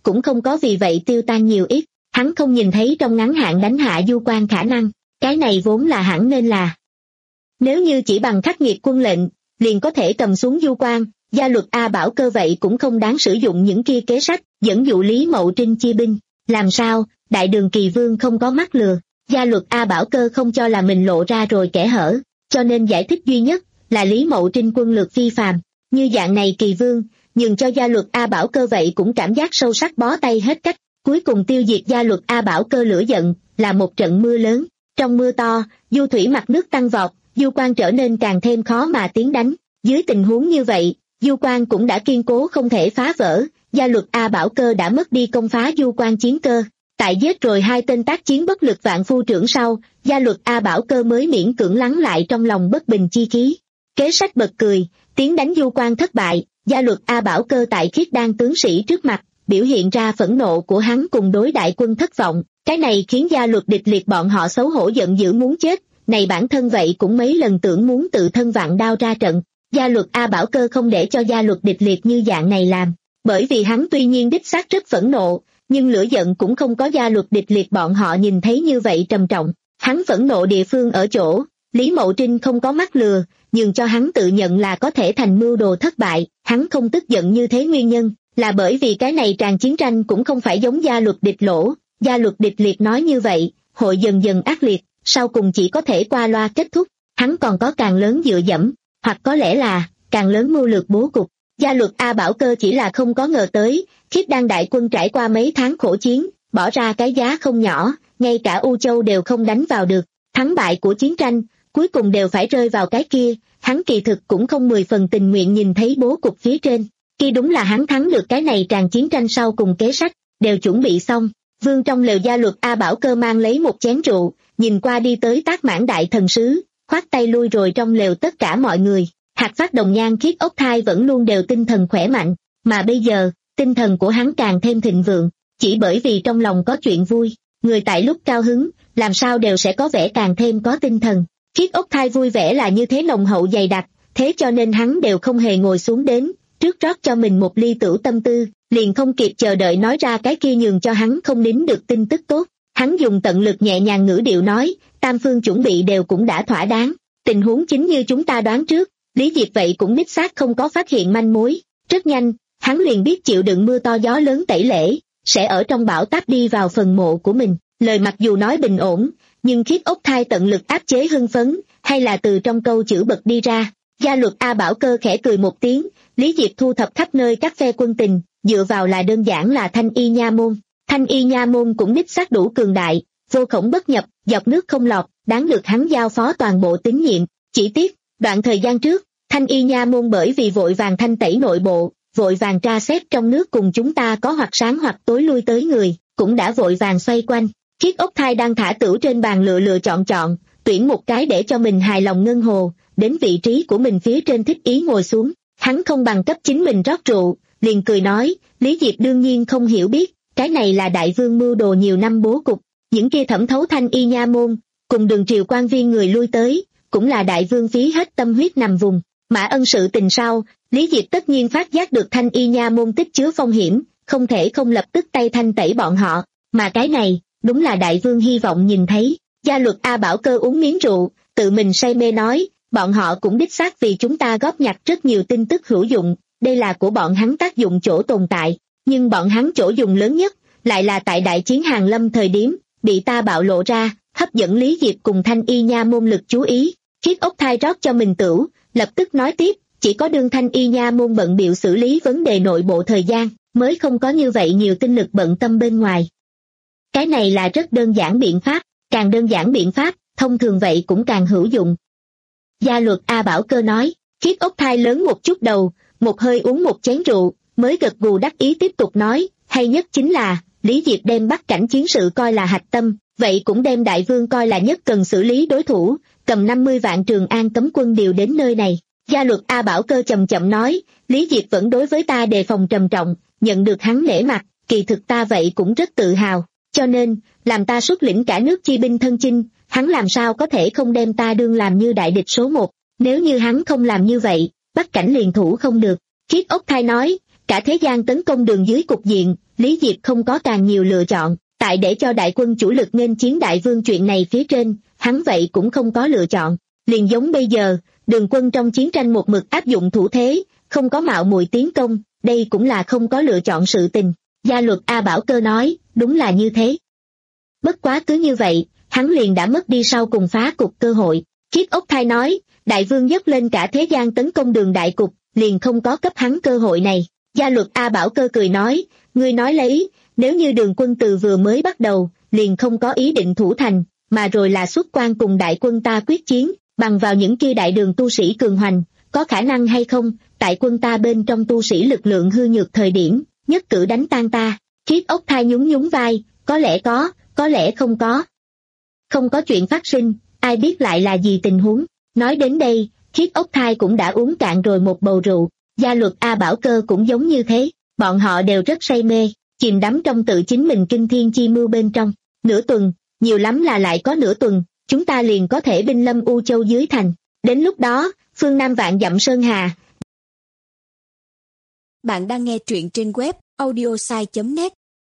cũng không có vì vậy tiêu tan nhiều ít, hắn không nhìn thấy trong ngắn hạn đánh hạ Du Quan khả năng, cái này vốn là hẳn nên là. Nếu như chỉ bằng khắc nghiệt quân lệnh, liền có thể cầm xuống Du Quan, gia luật A Bảo Cơ vậy cũng không đáng sử dụng những kia kế sách, dẫn dụ Lý Mậu Trinh chia binh, làm sao, Đại Đường Kỳ Vương không có mắt lừa, gia luật A Bảo Cơ không cho là mình lộ ra rồi kẻ hở, cho nên giải thích duy nhất là Lý Mậu Trinh quân lược phi phàm, như dạng này Kỳ Vương, nhường cho gia luật A Bảo Cơ vậy cũng cảm giác sâu sắc bó tay hết cách, cuối cùng tiêu diệt gia luật A Bảo Cơ lửa giận, là một trận mưa lớn, trong mưa to, du thủy mặt nước tăng vọt, Du Quan trở nên càng thêm khó mà tiến đánh, dưới tình huống như vậy, Du Quan cũng đã kiên cố không thể phá vỡ, gia luật A Bảo Cơ đã mất đi công phá Du Quan chiến cơ. Tại giết rồi hai tên tác chiến bất lực vạn phu trưởng sau, gia luật A Bảo Cơ mới miễn cưỡng lắng lại trong lòng bất bình chi khí. Kế sách bật cười, tiến đánh Du Quan thất bại, gia luật A Bảo Cơ tại Khiết Đan tướng sĩ trước mặt, biểu hiện ra phẫn nộ của hắn cùng đối đại quân thất vọng, cái này khiến gia luật địch liệt bọn họ xấu hổ giận dữ muốn chết, này bản thân vậy cũng mấy lần tưởng muốn tự thân vạn đao ra trận. Gia luật A Bảo Cơ không để cho gia luật địch liệt như dạng này làm, bởi vì hắn tuy nhiên đích xác rất phẫn nộ, nhưng lửa giận cũng không có gia luật địch liệt bọn họ nhìn thấy như vậy trầm trọng. Hắn phẫn nộ địa phương ở chỗ, Lý Mậu Trinh không có mắt lừa, nhường cho hắn tự nhận là có thể thành mưu đồ thất bại, hắn không tức giận như thế nguyên nhân, là bởi vì cái này tràn chiến tranh cũng không phải giống gia luật địch lỗ, gia luật địch liệt nói như vậy, hội dần dần ác liệt, sau cùng chỉ có thể qua loa kết thúc, hắn còn có càng lớn dựa dẫm, hoặc có lẽ là, càng lớn mưu lược bố cục. Gia luật A Bảo Cơ chỉ là không có ngờ tới, Khiết Đan đại quân trải qua mấy tháng khổ chiến, bỏ ra cái giá không nhỏ, ngay cả U Châu đều không đánh vào được, thắng bại của chiến tranh, cuối cùng đều phải rơi vào cái kia, hắn kỳ thực cũng không mười phần tình nguyện nhìn thấy bố cục phía trên, kia đúng là hắn thắng được cái này tràn chiến tranh sau cùng kế sách, đều chuẩn bị xong, vương trong lều gia luật A Bảo Cơ mang lấy một chén rượu, nhìn qua đi tới Tác Mãn đại thần sứ, khoát tay lui rồi trong lều tất cả mọi người. Hạt Phát Đồng Nhan Khiết Ốc Thai vẫn luôn đều tinh thần khỏe mạnh, mà bây giờ, tinh thần của hắn càng thêm thịnh vượng, chỉ bởi vì trong lòng có chuyện vui, người tại lúc cao hứng, làm sao đều sẽ có vẻ càng thêm có tinh thần. Khiết Ốc Thai vui vẻ là như thế nồng hậu dày đặc, thế cho nên hắn đều không hề ngồi xuống đến, trước rót cho mình một ly tửu tâm tư, liền không kịp chờ đợi nói ra cái kia nhường cho hắn không nín được tin tức tốt. Hắn dùng tận lực nhẹ nhàng ngữ điệu nói, tam phương chuẩn bị đều cũng đã thỏa đáng, tình huống chính như chúng ta đoán trước. Lý Diệp vậy cũng đích xác không có phát hiện manh mối, rất nhanh, hắn liền biết chịu đựng mưa to gió lớn tẩy lễ, sẽ ở trong bão táp đi vào phần mộ của mình, lời mặc dù nói bình ổn, nhưng Khiết Ốc Thai tận lực áp chế hưng phấn, hay là từ trong câu chữ bật đi ra. Gia luật A Bảo Cơ khẽ cười một tiếng, Lý Diệp thu thập khắp nơi các phe quân tình, dựa vào là đơn giản là Thanh Y Nha Môn, Thanh Y Nha Môn cũng đích xác đủ cường đại, vô khổng bất nhập, dọc nước không lọt, đáng được hắn giao phó toàn bộ tín nhiệm, chỉ tiếc. Đoạn thời gian trước, Thanh Y Nha Môn bởi vì vội vàng thanh tẩy nội bộ, vội vàng tra xét trong nước cùng chúng ta có hoặc sáng hoặc tối lui tới người, cũng đã vội vàng xoay quanh. Khiết Ốc Thai đang thả tửu trên bàn lựa lựa chọn chọn, tuyển một cái để cho mình hài lòng ngân hồ, đến vị trí của mình phía trên thích ý ngồi xuống. Hắn không bằng cấp chính mình rót rượu, liền cười nói, Lý Diệp đương nhiên không hiểu biết, cái này là đại vương mưu đồ nhiều năm bố cục, những kia thẩm thấu Thanh Y Nha Môn, cùng đường triều quan viên người lui tới. Cũng là đại vương phí hết tâm huyết nằm vùng, mà ân sự tình sau, Lý Diệp tất nhiên phát giác được Thanh Y Nha Môn tích chứa phong hiểm, không thể không lập tức tay thanh tẩy bọn họ, mà cái này, đúng là đại vương hy vọng nhìn thấy. Gia luật A Bảo Cơ uống miếng rượu, tự mình say mê nói, bọn họ cũng đích xác vì chúng ta góp nhặt rất nhiều tin tức hữu dụng, đây là của bọn hắn tác dụng chỗ tồn tại, nhưng bọn hắn chỗ dùng lớn nhất, lại là tại đại chiến Hàn Lâm thời điểm, bị ta bạo lộ ra, hấp dẫn Lý Diệp cùng Thanh Y Nha Môn lực chú ý. Khiết Ốc Thai rót cho mình tửu, lập tức nói tiếp, chỉ có đương Thanh Y Nha Môn bận bịu xử lý vấn đề nội bộ thời gian, mới không có như vậy nhiều tinh lực bận tâm bên ngoài. Cái này là rất đơn giản biện pháp, càng đơn giản biện pháp, thông thường vậy cũng càng hữu dụng. Gia luật A Bảo Cơ nói, Khiết Ốc Thai lớn một chút đầu, một hơi uống một chén rượu, mới gật gù đắc ý tiếp tục nói, hay nhất chính là, Lý Diệp đem Bắc cảnh chiến sự coi là hạch tâm, vậy cũng đem đại vương coi là nhất cần xử lý đối thủ, cầm năm mươi vạn Trường An cấm quân điều đến nơi này. Gia luật A Bảo Cơ chậm chậm nói, Lý Diệp vẫn đối với ta đề phòng trầm trọng, nhận được hắn nể mặt, kỳ thực ta vậy cũng rất tự hào, cho nên, làm ta xuất lĩnh cả nước chi binh thân chinh, hắn làm sao có thể không đem ta đương làm như đại địch số một, nếu như hắn không làm như vậy, Bắc cảnh liền thủ không được. Khiết Ốc Thai nói, cả thế gian tấn công đường dưới cục diện, Lý Diệp không có càng nhiều lựa chọn, tại để cho đại quân chủ lực nghênh chiến đại vương chuyện này phía trên, hắn vậy cũng không có lựa chọn. Liền giống bây giờ, Đường quân trong chiến tranh một mực áp dụng thủ thế, không có mạo muội tiến công, đây cũng là không có lựa chọn sự tình. Gia luật A Bảo Cơ nói, đúng là như thế. Bất quá cứ như vậy, hắn liền đã mất đi sau cùng phá cục cơ hội. Khiết Ốc Thai nói, đại vương dốc lên cả thế gian tấn công Đường đại cục, liền không có cấp hắn cơ hội này. Gia luật A Bảo Cơ cười nói, ngươi nói lấy, nếu như Đường quân từ vừa mới bắt đầu, liền không có ý định thủ thành, mà rồi là xuất quan cùng đại quân ta quyết chiến, bằng vào những kia đại đường tu sĩ cường hoành, có khả năng hay không, tại quân ta bên trong tu sĩ lực lượng hư nhược thời điểm, nhất cử đánh tan ta. Khiết Ốc Thai nhún nhún vai, có lẽ có, có lẽ không có. Không có chuyện phát sinh, ai biết lại là gì tình huống. Nói đến đây, Khiết Ốc Thai cũng đã uống cạn rồi một bầu rượu, Gia luật A Bảo Cơ cũng giống như thế, bọn họ đều rất say mê, chìm đắm trong tự chính mình kinh thiên chi mưu bên trong. Nửa tuần, nhiều lắm là lại có nửa tuần, chúng ta liền có thể binh lâm U Châu dưới thành. Đến lúc đó, phương Nam vạn dặm sơn hà. Bạn đang nghe truyện trên web audiosai chấm net.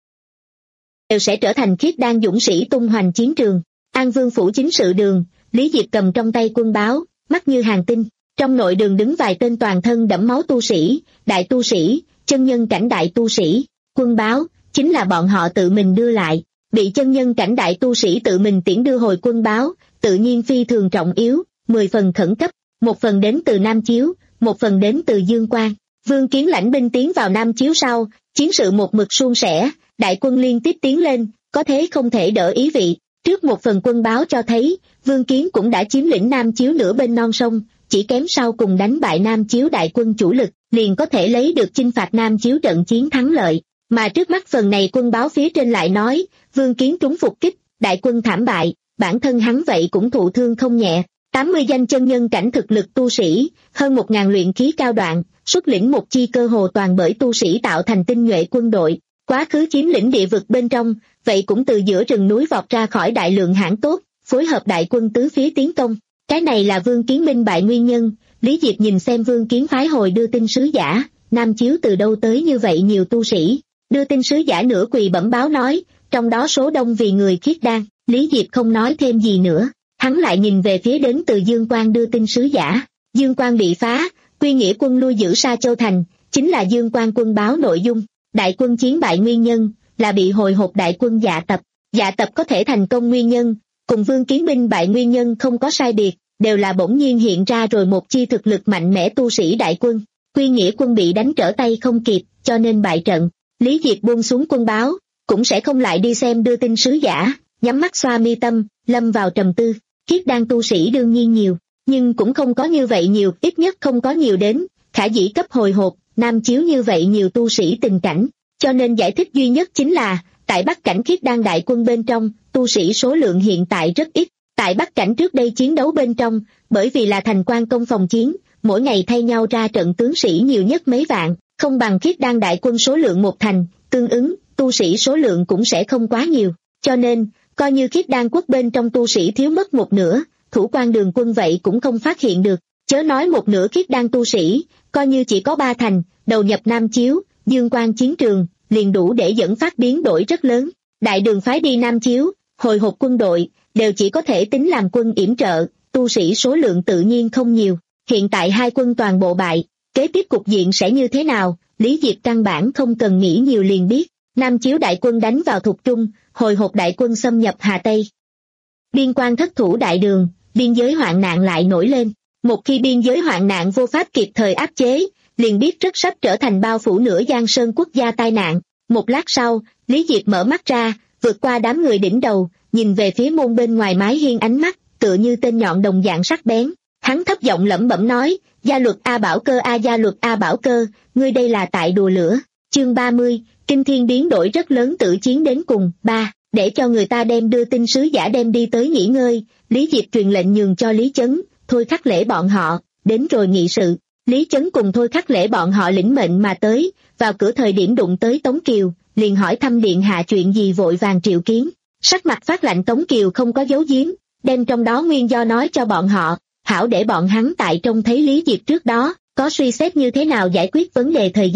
Đều sẽ trở thành khiết đan dũng sĩ tung hoành chiến trường. An Vương phủ chính sự đường, Lý Diệp cầm trong tay quân báo, mắt như hàng tinh. Trong nội đường đứng vài tên toàn thân đẫm máu tu sĩ, đại tu sĩ, chân nhân cảnh đại tu sĩ. Quân báo, chính là bọn họ tự mình đưa lại. Bị chân nhân cảnh đại tu sĩ tự mình tiễn đưa hồi quân báo, tự nhiên phi thường trọng yếu, mười phần khẩn cấp, một phần đến từ Nam Chiếu, một phần đến từ Dương Quang. Vương Kiến lãnh binh tiến vào Nam Chiếu sau, chiến sự một mực suôn sẻ, đại quân liên tiếp tiến lên, có thế không thể đỡ ý vị. Trước một phần quân báo cho thấy, Vương Kiến cũng đã chiếm lĩnh Nam Chiếu nửa bên non sông, chỉ kém sau cùng đánh bại Nam Chiếu đại quân chủ lực, liền có thể lấy được chinh phạt Nam Chiếu trận chiến thắng lợi. Mà trước mắt phần này quân báo phía trên lại nói, Vương Kiến trúng phục kích, đại quân thảm bại, bản thân hắn vậy cũng thụ thương không nhẹ. tám mươi danh chân nhân cảnh thực lực tu sĩ, hơn một ngàn luyện khí cao đoạn, xuất lĩnh một chi cơ hồ toàn bởi tu sĩ tạo thành tinh nhuệ quân đội. Quá khứ chiếm lĩnh địa vực bên trong, vậy cũng từ giữa rừng núi vọt ra khỏi đại lượng hãn tốt, phối hợp đại quân tứ phía tiến công. Cái này là Vương Kiến binh bại nguyên nhân. Lý Diệp nhìn xem Vương Kiến phái hồi đưa tin sứ giả, Nam Chiếu từ đâu tới như vậy nhiều tu sĩ. Đưa tin sứ giả nửa quỳ bẩm báo nói, trong đó số đông vì người khiết đan. Lý Diệp không nói thêm gì nữa, hắn lại nhìn về phía đến từ Dương Quang đưa tin sứ giả. Dương Quang bị phá, quy nghĩa quân lui giữ Sa Châu thành, chính là Dương Quang quân báo nội dung. Đại quân chiến bại nguyên nhân là bị hồi hộp đại quân Dạ Tập. Dạ Tập có thể thành công nguyên nhân, cùng Vương Kiến binh bại nguyên nhân không có sai biệt, đều là bỗng nhiên hiện ra rồi một chi thực lực mạnh mẽ tu sĩ đại quân. Quy nghĩa quân bị đánh trở tay không kịp, cho nên bại trận. Lý Diệp buông xuống quân báo, cũng sẽ không lại đi xem đưa tin sứ giả, nhắm mắt xoa mi tâm, lâm vào trầm tư. Khiết đan tu sĩ đương nhiên nhiều, nhưng cũng không có như vậy nhiều, ít nhất không có nhiều đến khả dĩ cấp hồi hộp Nam Chiếu như vậy nhiều tu sĩ tình cảnh. Cho nên giải thích duy nhất chính là, tại Bắc Cảnh khiết đan đại quân bên trong, tu sĩ số lượng hiện tại rất ít. Tại Bắc Cảnh trước đây chiến đấu bên trong, bởi vì là thành quan công phòng chiến, mỗi ngày thay nhau ra trận tướng sĩ nhiều nhất mấy vạn, không bằng khiết đan đại quân số lượng một thành, tương ứng, tu sĩ số lượng cũng sẽ không quá nhiều. Cho nên, coi như khiết đan quốc bên trong tu sĩ thiếu mất một nửa, thủ quan đường quân vậy cũng không phát hiện được. Chớ nói một nửa khiết đan tu sĩ, coi như chỉ có ba thành, đầu nhập Nam Chiếu, Dương Quang chiến trường, liền đủ để dẫn phát biến đổi rất lớn. Đại đường phái đi Nam Chiếu, hồi hộp quân đội, đều chỉ có thể tính làm quân yểm trợ, tu sĩ số lượng tự nhiên không nhiều. Hiện tại hai quân toàn bộ bại, kế tiếp cục diện sẽ như thế nào, Lý Diệp căn bản không cần nghĩ nhiều liền biết. Nam Chiếu đại quân đánh vào Thục Trung, hồi hộp đại quân xâm nhập Hà Tây. Biên quan thất thủ đại đường, biên giới hoạn nạn lại nổi lên. Một khi biên giới hoạn nạn vô pháp kịp thời áp chế, liền biết rất sắp trở thành bao phủ nửa Giang Sơn quốc gia tai nạn. Một lát sau, Lý Diệp mở mắt ra, vượt qua đám người đỉnh đầu, nhìn về phía môn bên ngoài mái hiên, ánh mắt tựa như tên nhọn đồng dạng sắc bén. Hắn thấp giọng lẩm bẩm nói, Gia luật A Bảo Cơ a Gia luật A Bảo Cơ, ngươi đây là tại đùa lửa. Chương ba mươi, kinh thiên biến đổi rất lớn tự chiến đến cùng. Ba, để cho người ta đem đưa tin sứ giả đem đi tới nghỉ ngơi, Lý Diệp truyền lệnh nhường cho Lý Chấn, Thôi Khắc Lễ bọn họ, đến rồi nghị sự. Lý Chấn cùng Thôi Khắc Lễ bọn họ lĩnh mệnh mà tới, vào cửa thời điểm đụng tới Tống Kiều, liền hỏi thăm điện hạ chuyện gì vội vàng triệu kiến. Sắc mặt phát lạnh Tống Kiều không có giấu giếm, đem trong đó nguyên do nói cho bọn họ, hảo để bọn hắn tại trông thấy Lý Diệp trước đó, có suy xét như thế nào giải quyết vấn đề thời gian.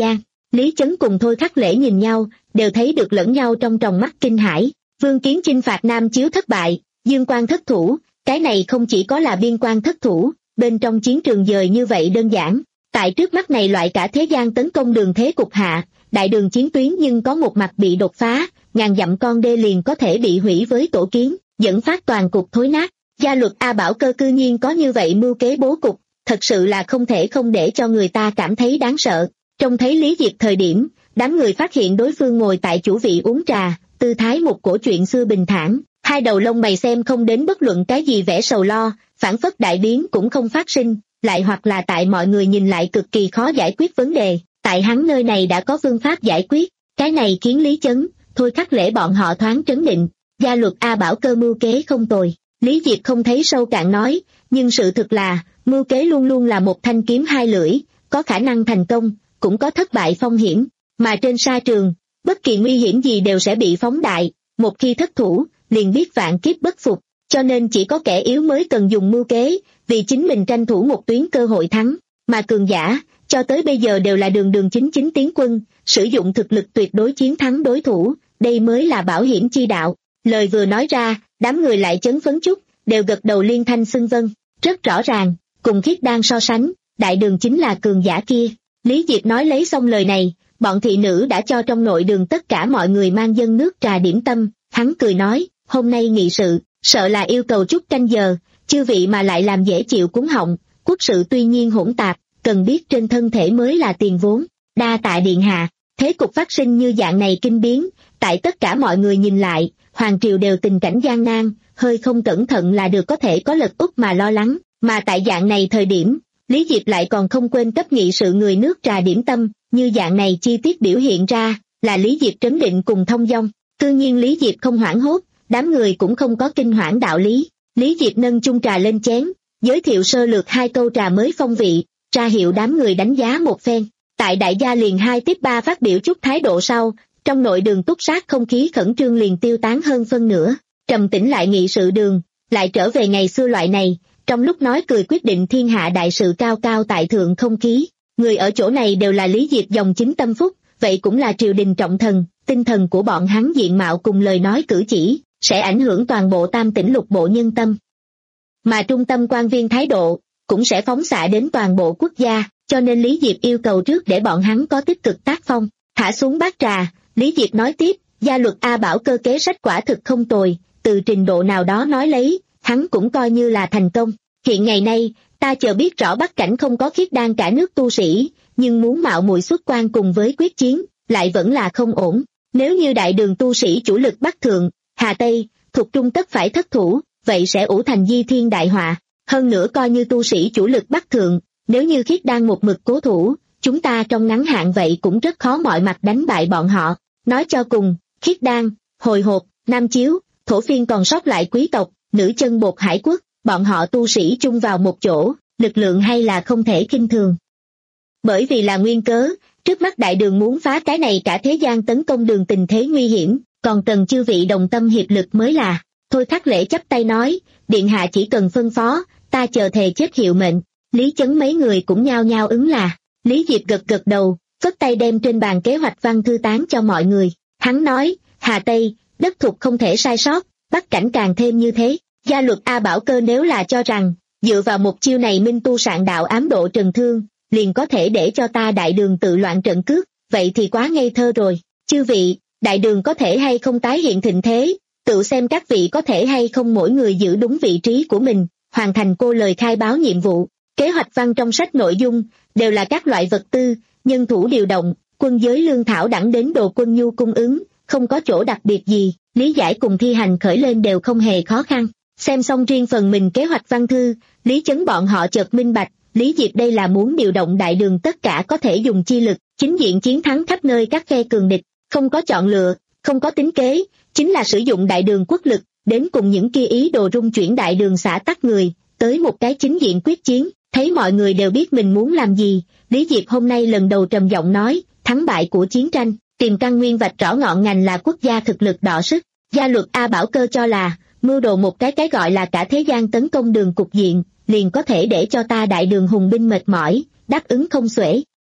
Lý Chấn cùng Thôi Khắc Lễ nhìn nhau, đều thấy được lẫn nhau trong tròng mắt kinh hãi. Vương Kiến chinh phạt Nam Chiếu thất bại, Dương Quan thất thủ, cái này không chỉ có là biên quan thất thủ, bên trong chiến trường dời như vậy đơn giản. Tại trước mắt này loại cả thế gian tấn công đường thế cục hạ, đại đường chiến tuyến nhưng có một mặt bị đột phá, ngàn dặm con đê liền có thể bị hủy với tổ kiến, dẫn phát toàn cục thối nát. Gia luật A Bảo Cơ cư nhiên có như vậy mưu kế bố cục, thật sự là không thể không để cho người ta cảm thấy đáng sợ. Trông thấy Lý Diệp thời điểm, đám người phát hiện đối phương ngồi tại chủ vị uống trà, tư thái một cổ chuyện xưa bình thản, hai đầu lông mày xem không đến bất luận cái gì vẻ sầu lo, phản phất đại biến cũng không phát sinh, lại hoặc là tại mọi người nhìn lại cực kỳ khó giải quyết vấn đề, tại hắn nơi này đã có phương pháp giải quyết, cái này khiến Lý Chấn, Thôi Khắc Lễ bọn họ thoáng trấn định. Gia luật A Bảo Cơ mưu kế không tồi, Lý Diệp không thấy sâu cạn nói, nhưng sự thực là, mưu kế luôn luôn là một thanh kiếm hai lưỡi, có khả năng thành công, cũng có thất bại phong hiểm, mà trên sa trường, bất kỳ nguy hiểm gì đều sẽ bị phóng đại, một khi thất thủ, liền biết vạn kiếp bất phục, cho nên chỉ có kẻ yếu mới cần dùng mưu kế, vì chính mình tranh thủ một tuyến cơ hội thắng, mà cường giả, cho tới bây giờ đều là đường đường chính chính tiến quân, sử dụng thực lực tuyệt đối chiến thắng đối thủ, đây mới là bảo hiểm chi đạo. Lời vừa nói ra, đám người lại chấn phấn chút, đều gật đầu liên thanh xưng vâng, rất rõ ràng, cùng Khiết Đan so sánh, đại đường chính là cường giả kia. Lý Diệp nói lấy xong lời này, bọn thị nữ đã cho trong nội đường tất cả mọi người mang dân nước trà điểm tâm, hắn cười nói, hôm nay nghị sự, sợ là yêu cầu chút canh giờ, chư vị mà lại làm dễ chịu cúng họng, quốc sự tuy nhiên hỗn tạp, cần biết trên thân thể mới là tiền vốn, đa tạ điện hạ. Thế cục phát sinh như dạng này kinh biến, tại tất cả mọi người nhìn lại, hoàng triều đều tình cảnh gian nan, hơi không cẩn thận là được có thể có lật úp mà lo lắng, mà tại dạng này thời điểm, Lý Diệp lại còn không quên cấp nghị sự người nước trà điểm tâm, như dạng này chi tiết biểu hiện ra, là Lý Diệp trấn định cùng thông dong. Tự nhiên Lý Diệp không hoảng hốt, đám người cũng không có kinh hoảng đạo lý. Lý Diệp nâng chung trà lên chén, giới thiệu sơ lược hai câu trà mới phong vị, ra hiệu đám người đánh giá một phen. Tại đại gia liền hai tiếp ba phát biểu chút thái độ sau, trong nội đường túc sát không khí khẩn trương liền tiêu tán hơn phân nửa, trầm tĩnh lại nghị sự đường, lại trở về ngày xưa loại này, trong lúc nói cười quyết định thiên hạ đại sự cao cao tại thượng không khí. Người ở chỗ này đều là Lý Diệp dòng chính tâm phúc, vậy cũng là triều đình trọng thần, tinh thần của bọn hắn diện mạo cùng lời nói cử chỉ, sẽ ảnh hưởng toàn bộ tam tỉnh lục bộ nhân tâm. Mà trung tâm quan viên thái độ, cũng sẽ phóng xạ đến toàn bộ quốc gia, cho nên Lý Diệp yêu cầu trước để bọn hắn có tích cực tác phong. Thả xuống bát trà, Lý Diệp nói tiếp, gia luật A Bảo Cơ kế sách quả thực không tồi, từ trình độ nào đó nói lấy, hắn cũng coi như là thành công. Hiện ngày nay, ta chờ biết rõ Bắc Cảnh không có Khiết Đan cả nước tu sĩ, nhưng muốn mạo muội xuất quan cùng với quyết chiến, lại vẫn là không ổn. Nếu như đại đường tu sĩ chủ lực Bắc Thượng, Hà Tây, thuộc trung tất phải thất thủ, vậy sẽ ủ thành di thiên đại họa. Hơn nữa coi như tu sĩ chủ lực Bắc Thượng, nếu như Khiết Đan một mực cố thủ, chúng ta trong ngắn hạn vậy cũng rất khó mọi mặt đánh bại bọn họ. Nói cho cùng, Khiết Đan, Hồi Hộp, Nam Chiếu, Thổ Phiên còn sót lại quý tộc, nữ chân bột hải quốc, bọn họ tu sĩ chung vào một chỗ, lực lượng hay là không thể khinh thường. Bởi vì là nguyên cớ, trước mắt đại đường muốn phá cái này cả thế gian tấn công đường tình thế nguy hiểm, còn cần chư vị đồng tâm hiệp lực mới là. Thôi Khắc Lễ chắp tay nói, điện hạ chỉ cần phân phó, ta chờ thề chết hiệu mệnh. Lý Chấn mấy người cũng nhao nhao ứng là. Lý Diệp gật gật đầu, phất tay đem trên bàn kế hoạch văn thư tán cho mọi người. Hắn nói, Hà Tây, đất thục không thể sai sót, Bắc Cảnh càng thêm như thế. Gia luật A Bảo Cơ nếu là cho rằng, dựa vào một chiêu này minh tu sạn đạo ám độ trần thương, liền có thể để cho ta đại đường tự loạn trận cước, vậy thì quá ngây thơ rồi. Chư vị, đại đường có thể hay không tái hiện thịnh thế, tự xem các vị có thể hay không mỗi người giữ đúng vị trí của mình, hoàn thành cô lời khai báo nhiệm vụ. Kế hoạch văn trong sách nội dung, đều là các loại vật tư, nhân thủ điều động, quân giới lương thảo đẳng đến đồ quân nhu cung ứng, không có chỗ đặc biệt gì, lý giải cùng thi hành khởi lên đều không hề khó khăn. Xem xong riêng phần mình kế hoạch văn thư, Lý Chấn bọn họ chợt minh bạch, Lý Diệp đây là muốn điều động đại đường tất cả có thể dùng chi lực, chính diện chiến thắng khắp nơi các phe cường địch, không có chọn lựa, không có tính kế, chính là sử dụng đại đường quốc lực, đến cùng những kia ý đồ rung chuyển đại đường xã tắc người, tới một cái chính diện quyết chiến. Thấy mọi người đều biết mình muốn làm gì, Lý Diệp hôm nay lần đầu trầm giọng nói, thắng bại của chiến tranh, tìm căn nguyên vạch rõ ngọn ngành là quốc gia thực lực đọ sức. Gia luật A Bảo Cơ cho là, mưu đồ một cái cái gọi là cả thế gian tấn công đường cục diện, liền có thể để cho ta đại đường hùng binh mệt mỏi, đáp ứng không xuể.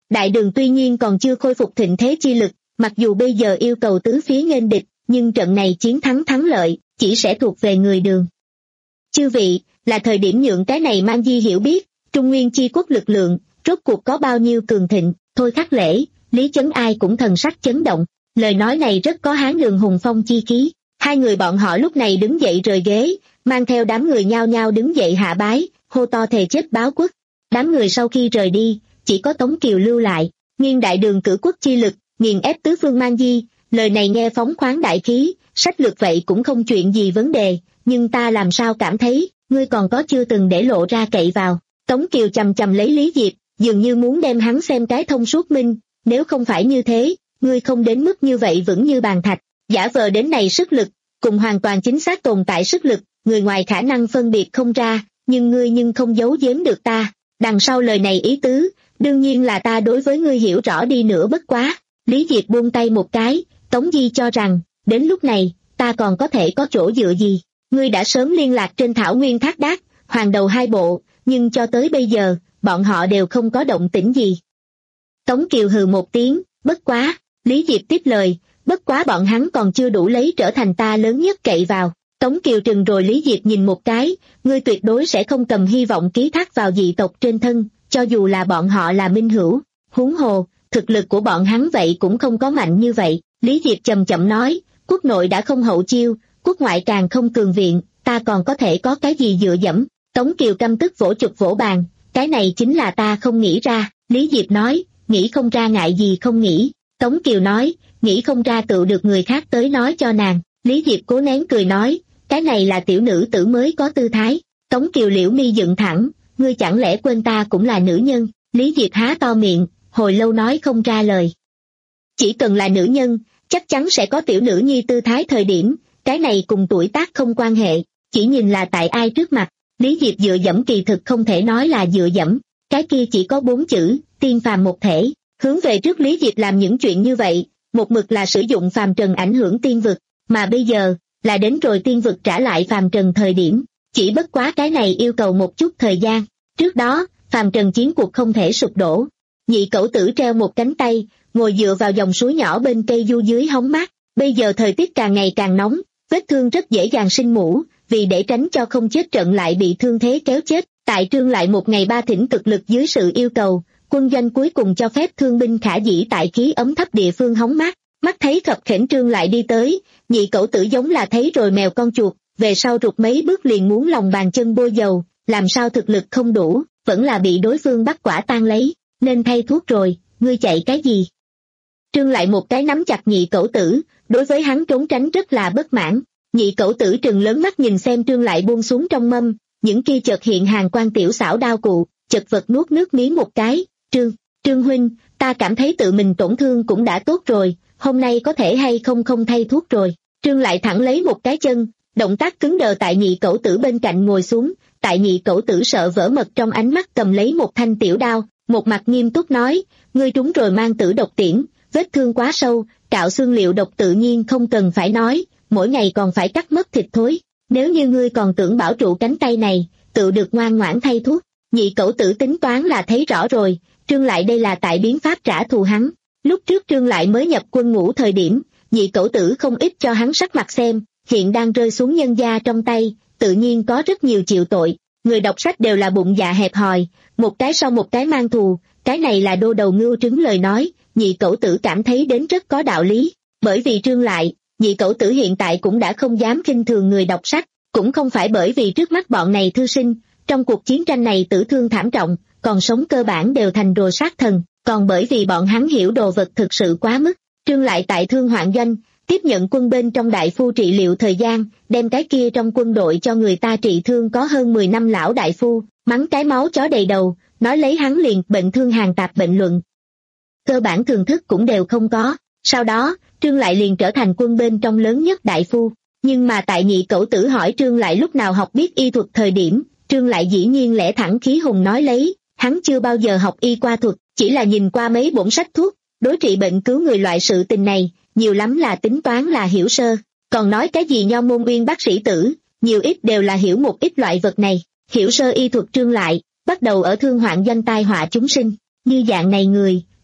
Đại đường tuy nhiên còn chưa khôi phục thịnh thế chi lực, mặc dù bây giờ yêu cầu tứ phía nghênh địch, nhưng trận này chiến thắng thắng lợi, chỉ sẽ thuộc về người Đường. Chư vị, là thời điểm nhượng cái này Mang Di hiểu biết, Trung Nguyên chi quốc lực lượng, rốt cuộc có bao nhiêu cường thịnh. Thôi Khắc Lễ, Lý Chấn ai cũng thần sắc chấn động, lời nói này rất có Hán Đường hùng phong chi khí. Hai người bọn họ lúc này đứng dậy rời ghế, mang theo đám người nhao nhao đứng dậy hạ bái, hô to thề chết báo quốc. Đám người sau khi rời đi, chỉ có Tống Kiều lưu lại, nghiêng đại đường cử quốc chi lực, nghiền ép tứ phương Mang Di. Lời này nghe phóng khoáng đại khí, sách lược vậy cũng không chuyện gì vấn đề, nhưng ta làm sao cảm thấy, ngươi còn có chưa từng để lộ ra cậy vào. Tống Kiều chầm chầm lấy Lý Diệp, dường như muốn đem hắn xem cái thông suốt minh, nếu không phải như thế, ngươi không đến mức như vậy vững như bàn thạch, giả vờ đến này sức lực, cùng hoàn toàn chính xác tồn tại sức lực, người ngoài khả năng phân biệt không ra, nhưng ngươi nhưng không giấu giếm được ta. Đằng sau lời này ý tứ, đương nhiên là ta đối với ngươi hiểu rõ đi nữa bất quá. Lý Diệp buông tay một cái, Tống Di cho rằng, đến lúc này, ta còn có thể có chỗ dựa gì, ngươi đã sớm liên lạc trên Thảo Nguyên Thác Đác, Hoàng Đầu hai bộ, nhưng cho tới bây giờ, bọn họ đều không có động tĩnh gì. Tống Kiều hừ một tiếng, bất quá, Lý Diệp tiếp lời, bất quá bọn hắn còn chưa đủ lấy trở thành ta lớn nhất cậy vào. Tống Kiều trừng rồi Lý Diệp nhìn một cái, ngươi tuyệt đối sẽ không cầm hy vọng ký thác vào dị tộc trên thân, cho dù là bọn họ là minh hữu, huống hồ, thực lực của bọn hắn vậy cũng không có mạnh như vậy. Lý Diệp chậm chậm nói, quốc nội đã không hậu chiêu, quốc ngoại càng không cường viện, ta còn có thể có cái gì dựa dẫm. Tống Kiều căm tức vỗ chụp vỗ bàn, cái này chính là ta không nghĩ ra. Lý Diệp nói, nghĩ không ra ngại gì không nghĩ. Tống Kiều nói, nghĩ không ra tự được người khác tới nói cho nàng. Lý Diệp cố nén cười nói, cái này là tiểu nữ tử mới có tư thái. Tống Kiều liễu mi dựng thẳng, ngươi chẳng lẽ quên ta cũng là nữ nhân. Lý Diệp há to miệng, hồi lâu nói không ra lời. Chỉ cần là nữ nhân, chắc chắn sẽ có tiểu nữ nhi tư thái thời điểm, cái này cùng tuổi tác không quan hệ, chỉ nhìn là tại ai trước mặt. Lý Diệp dựa dẫm kỳ thực không thể nói là dựa dẫm, cái kia chỉ có bốn chữ, tiên phàm một thể. Hướng về trước Lý Diệp làm những chuyện như vậy, một mực là sử dụng phàm trần ảnh hưởng tiên vực, mà bây giờ, là đến rồi tiên vực trả lại phàm trần thời điểm, chỉ bất quá cái này yêu cầu một chút thời gian. Trước đó, phàm trần chiến cuộc không thể sụp đổ. Nhị cẩu tử treo một cánh tay, ngồi dựa vào dòng suối nhỏ bên cây du dưới hóng mát. Bây giờ thời tiết càng ngày càng nóng, vết thương rất dễ dàng sinh mủ, vì để tránh cho không chết trận lại bị thương thế kéo chết, tại Trương lại một ngày ba thỉnh cực lực dưới sự yêu cầu, quân doanh cuối cùng cho phép thương binh khả dĩ tại khí ấm thấp địa phương hóng mát. Mắt thấy khập khểnh Trương lại đi tới, nhị cẩu tử giống là thấy rồi mèo con chuột, về sau rụt mấy bước liền muốn lòng bàn chân bôi dầu, làm sao thực lực không đủ, vẫn là bị đối phương bắt quả tang lấy, nên thay thuốc rồi, ngươi chạy cái gì? Trương lại một cái nắm chặt nhị cẩu tử, đối với hắn trốn tránh rất là bất mãn. Nhị cẩu tử trừng lớn mắt nhìn xem Trương lại buông xuống trong mâm, những kia chợt hiện hàng quan tiểu xảo đao cụ, chật vật nuốt nước miếng một cái. Trương, Trương huynh, ta cảm thấy tự mình tổn thương cũng đã tốt rồi, hôm nay có thể hay không không thay thuốc rồi. Trương lại thẳng lấy một cái chân, động tác cứng đờ tại nhị cẩu tử bên cạnh ngồi xuống, tại nhị cẩu tử sợ vỡ mật trong ánh mắt cầm lấy một thanh tiểu đao, một mặt nghiêm túc nói, ngươi trúng rồi mang tử độc tiễn, vết thương quá sâu, cạo xương liệu độc tự nhiên không cần phải nói, mỗi ngày còn phải cắt mất thịt thối, nếu như ngươi còn tưởng bảo trụ cánh tay này, tự được ngoan ngoãn thay thuốc. Nhị cẩu tử tính toán là thấy rõ rồi, Trương lại đây là tại biến pháp trả thù hắn. Lúc trước Trương lại mới nhập quân ngũ thời điểm, nhị cẩu tử không ít cho hắn sắc mặt xem, hiện đang rơi xuống nhân gia trong tay, tự nhiên có rất nhiều chịu tội. Người đọc sách đều là bụng dạ hẹp hòi, một cái sau một cái mang thù, cái này là đô đầu ngưu trứng lời nói, nhị cẩu tử cảm thấy đến rất có đạo lý. Bởi vì Trương lại, nhị cẩu tử hiện tại cũng đã không dám khinh thường người đọc sách, cũng không phải bởi vì trước mắt bọn này thư sinh, trong cuộc chiến tranh này tử thương thảm trọng, còn sống cơ bản đều thành rồi sát thần, còn bởi vì bọn hắn hiểu đồ vật thực sự quá mức. Trương lại tại Thương Hoạn Doanh, tiếp nhận quân bên trong đại phu trị liệu thời gian, đem cái kia trong quân đội cho người ta trị thương có hơn mười năm lão đại phu, mắng cái máu chó đầy đầu, nói lấy hắn liền bệnh thương hàng tạp bệnh luận. Cơ bản thường thức cũng đều không có, sau đó, Trương lại liền trở thành quân bên trong lớn nhất đại phu, nhưng mà tại nhị cẩu tử hỏi Trương lại lúc nào học biết y thuật thời điểm, Trương lại dĩ nhiên lẽ thẳng khí hùng nói lấy, hắn chưa bao giờ học y qua thuật, chỉ là nhìn qua mấy bổn sách thuốc, đối trị bệnh cứu người loại sự tình này, nhiều lắm là tính toán là hiểu sơ, còn nói cái gì nho môn uyên bác sĩ tử, nhiều ít đều là hiểu một ít loại vật này, hiểu sơ y thuật Trương lại, bắt đầu ở Thương Hoạn Doanh tai họa chúng sinh, như dạng này người,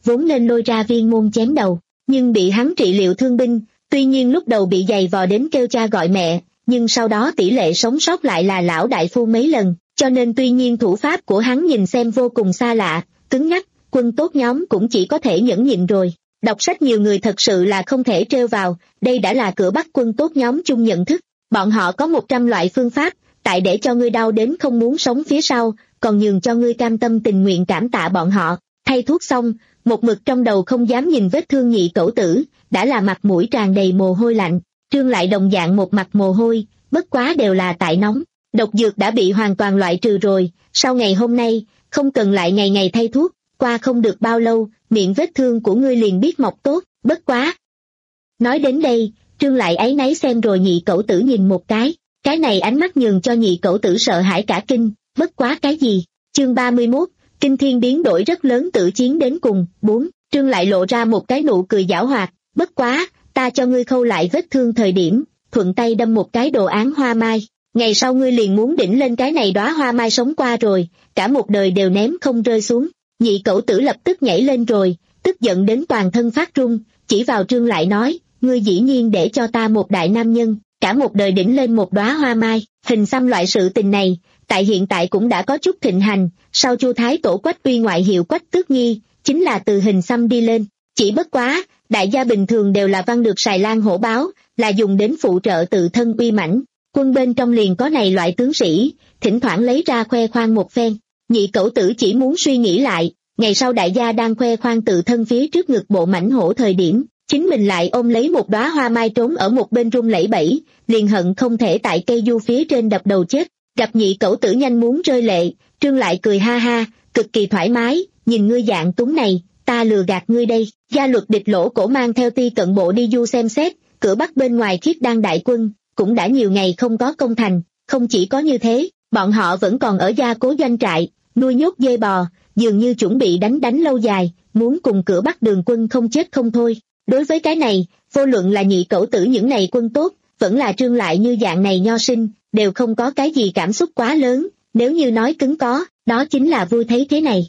vốn nên lôi ra viên môn chém đầu, nhưng bị hắn trị liệu thương binh, tuy nhiên lúc đầu bị giày vò đến kêu cha gọi mẹ, nhưng sau đó tỷ lệ sống sót lại là lão đại phu mấy lần, cho nên tuy nhiên thủ pháp của hắn nhìn xem vô cùng xa lạ, cứng nhắc, quân tốt nhóm cũng chỉ có thể nhẫn nhịn rồi. Đọc sách nhiều người thật sự là không thể trêu vào, đây đã là cửa bắt quân tốt nhóm chung nhận thức. Bọn họ có một trăm loại phương pháp, tại để cho ngươi đau đến không muốn sống phía sau, còn nhường cho ngươi cam tâm tình nguyện cảm tạ bọn họ. Thay thuốc xong, một mực trong đầu không dám nhìn vết thương nhị cẩu tử, đã là mặt mũi tràn đầy mồ hôi lạnh. Trương lại đồng dạng một mặt mồ hôi, bất quá đều là tại nóng. Độc dược đã bị hoàn toàn loại trừ rồi, sau ngày hôm nay, không cần lại ngày ngày thay thuốc, qua không được bao lâu, miệng vết thương của ngươi liền biết mọc tốt, bất quá. Nói đến đây, Trương lại áy náy xem rồi nhị cẩu tử nhìn một cái, cái này ánh mắt nhường cho nhị cẩu tử sợ hãi cả kinh, bất quá cái gì. Chương ba mươi mốt, kinh thiên biến đổi rất lớn tự chiến đến cùng. Bốn, Trương lại lộ ra một cái nụ cười giảo hoạt, bất quá, ta cho ngươi khâu lại vết thương thời điểm, thuận tay đâm một cái đồ án hoa mai, ngày sau ngươi liền muốn đỉnh lên cái này đóa hoa mai sống qua rồi, cả một đời đều ném không rơi xuống. Nhị cẩu tử lập tức nhảy lên rồi, tức giận đến toàn thân phát run, chỉ vào Trương lại nói, ngươi dĩ nhiên để cho ta một đại nam nhân, cả một đời đỉnh lên một đóa hoa mai. Hình xăm loại sự tình này, tại hiện tại cũng đã có chút thịnh hành, sau Chu Thái Tổ Quách Uy ngoại hiệu Quách Tước Nghi, chính là từ hình xăm đi lên, chỉ bất quá, đại gia bình thường đều là văn được Sài Lan hổ báo, là dùng đến phụ trợ tự thân uy mãnh, quân bên trong liền có này loại tướng sĩ, thỉnh thoảng lấy ra khoe khoang một phen. Nhị cẩu tử chỉ muốn suy nghĩ lại, ngày sau đại gia đang khoe khoang tự thân phía trước ngực bộ mảnh hổ thời điểm, chính mình lại ôm lấy một đóa hoa mai trốn ở một bên run lẩy bẩy, liền hận không thể tại cây du phía trên đập đầu chết. Gặp nhị cẩu tử nhanh muốn rơi lệ, Trương lại cười ha ha, cực kỳ thoải mái, nhìn ngươi dạng túng này, ta lừa gạt ngươi đây. Gia luật địch lỗ cổ mang theo ti cận bộ đi du xem xét, cửa bắc bên ngoài Khiết Đan đại quân, cũng đã nhiều ngày không có công thành, không chỉ có như thế, bọn họ vẫn còn ở gia cố doanh trại, nuôi nhốt dê bò, dường như chuẩn bị đánh đánh lâu dài, muốn cùng cửa bắc đường quân không chết không thôi. Đối với cái này, vô luận là nhị cẩu tử những này quân tốt, vẫn là Trương lại như dạng này nho sinh, đều không có cái gì cảm xúc quá lớn, nếu như nói cứng có, đó chính là vui thấy thế này.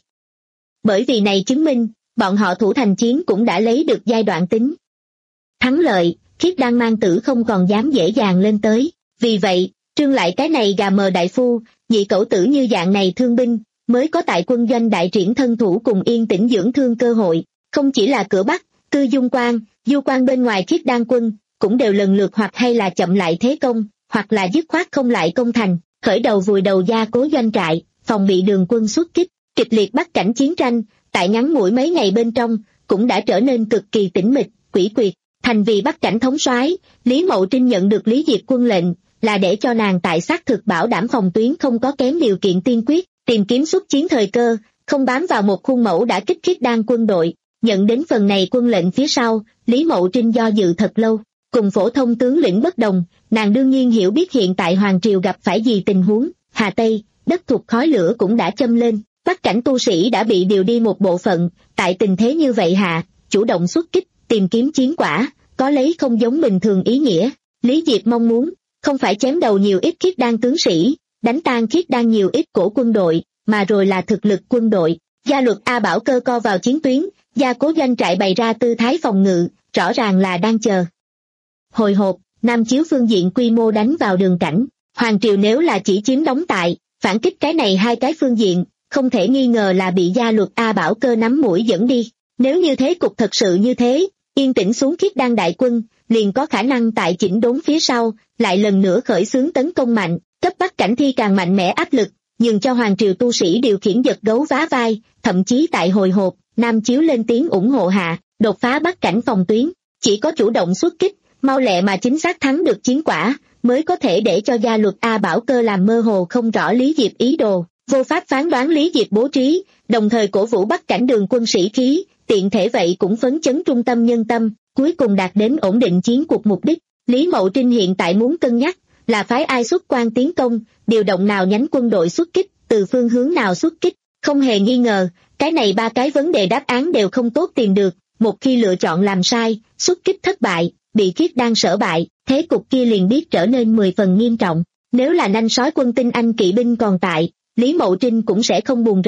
Bởi vì này chứng minh, bọn họ thủ thành chiến cũng đã lấy được giai đoạn tính thắng lợi, Khiết Đan mang tử không còn dám dễ dàng lên tới. Vì vậy, Trương lại cái này gà mờ đại phu, nhị cẩu tử như dạng này thương binh, mới có tại quân doanh đại triển thân thủ cùng yên tĩnh dưỡng thương cơ hội. Không chỉ là cửa Bắc, Cư Dung Quan, Du Quan bên ngoài Khiết Đan quân, cũng đều lần lượt hoặc hay là chậm lại thế công, hoặc là dứt khoát không lại công thành, khởi đầu vùi đầu gia cố doanh trại, phòng bị đường quân xuất kích. Kịch liệt bắt cảnh chiến tranh, tại ngắn ngủi mấy ngày bên trong, cũng đã trở nên cực kỳ tĩnh mịch, quỷ quyệt. Thành vì bắt cảnh thống soái, Lý Mậu Trinh nhận được Lý Diệp quân lệnh, là để cho nàng tại xác thực bảo đảm phòng tuyến không có kém điều kiện tiên quyết, tìm kiếm xuất chiến thời cơ, không bám vào một khuôn mẫu đã kích Khiết Đan quân đội. Nhận đến phần này quân lệnh phía sau, Lý Mậu Trinh do dự thật lâu, cùng phổ thông tướng lĩnh bất đồng, nàng đương nhiên hiểu biết hiện tại Hoàng Triều gặp phải gì tình huống. Hà Tây, đất thuộc khói lửa cũng đã châm lên, bắt cảnh tu sĩ đã bị điều đi một bộ phận, tại tình thế như vậy hạ, chủ động xuất kích, tìm kiếm chiến quả, có lấy không giống bình thường ý nghĩa. Lý Diệp mong muốn, không phải chém đầu nhiều ít Khiết Đan tướng sĩ, đánh tan Khiết Đan nhiều ít cổ quân đội, mà rồi là thực lực quân đội. Gia luật A Bảo Cơ co vào chiến tuyến, gia cố doanh trại bày ra tư thái phòng ngự, rõ ràng là đang chờ. Hồi hộp, Nam Chiếu phương diện quy mô đánh vào đường cảnh, Hoàng Triều nếu là chỉ chiếm đóng tại, phản kích cái này hai cái phương diện, không thể nghi ngờ là bị gia luật A Bảo Cơ nắm mũi dẫn đi. Nếu như thế cục thật sự như thế, yên tĩnh xuống Khiết Đan đại quân, liền có khả năng tại chỉnh đốn phía sau, lại lần nữa khởi xướng tấn công mạnh, cấp bắt cảnh thi càng mạnh mẽ áp lực, nhường cho Hoàng Triều tu sĩ điều khiển giật gấu vá vai, thậm chí tại hồi hộp, Nam Chiếu lên tiếng ủng hộ hạ, đột phá bắt cảnh phòng tuyến, chỉ có chủ động xuất kích, mau lẹ mà chính xác thắng được chiến quả, mới có thể để cho gia luật A Bảo Cơ làm mơ hồ không rõ Lý Diệp ý đồ, vô pháp phán đoán Lý Diệp bố trí, đồng thời cổ vũ bắt cảnh đường quân sĩ khí, tiện thể vậy cũng phấn chấn trung tâm nhân tâm, cuối cùng đạt đến ổn định chiến cuộc mục đích. Lý Mậu Trinh hiện tại muốn cân nhắc, là phái ai xuất quan tiến công, điều động nào nhánh quân đội xuất kích, từ phương hướng nào xuất kích, không hề nghi ngờ, cái này ba cái vấn đề đáp án đều không tốt tìm được, một khi lựa chọn làm sai, xuất kích thất bại, bị Khiết Đan sở bại, thế cục kia liền biết trở nên mười phần nghiêm trọng. Nếu là nanh sói quân tinh anh kỵ binh còn tại, Lý Mậu Trinh cũng sẽ không buồn rầu,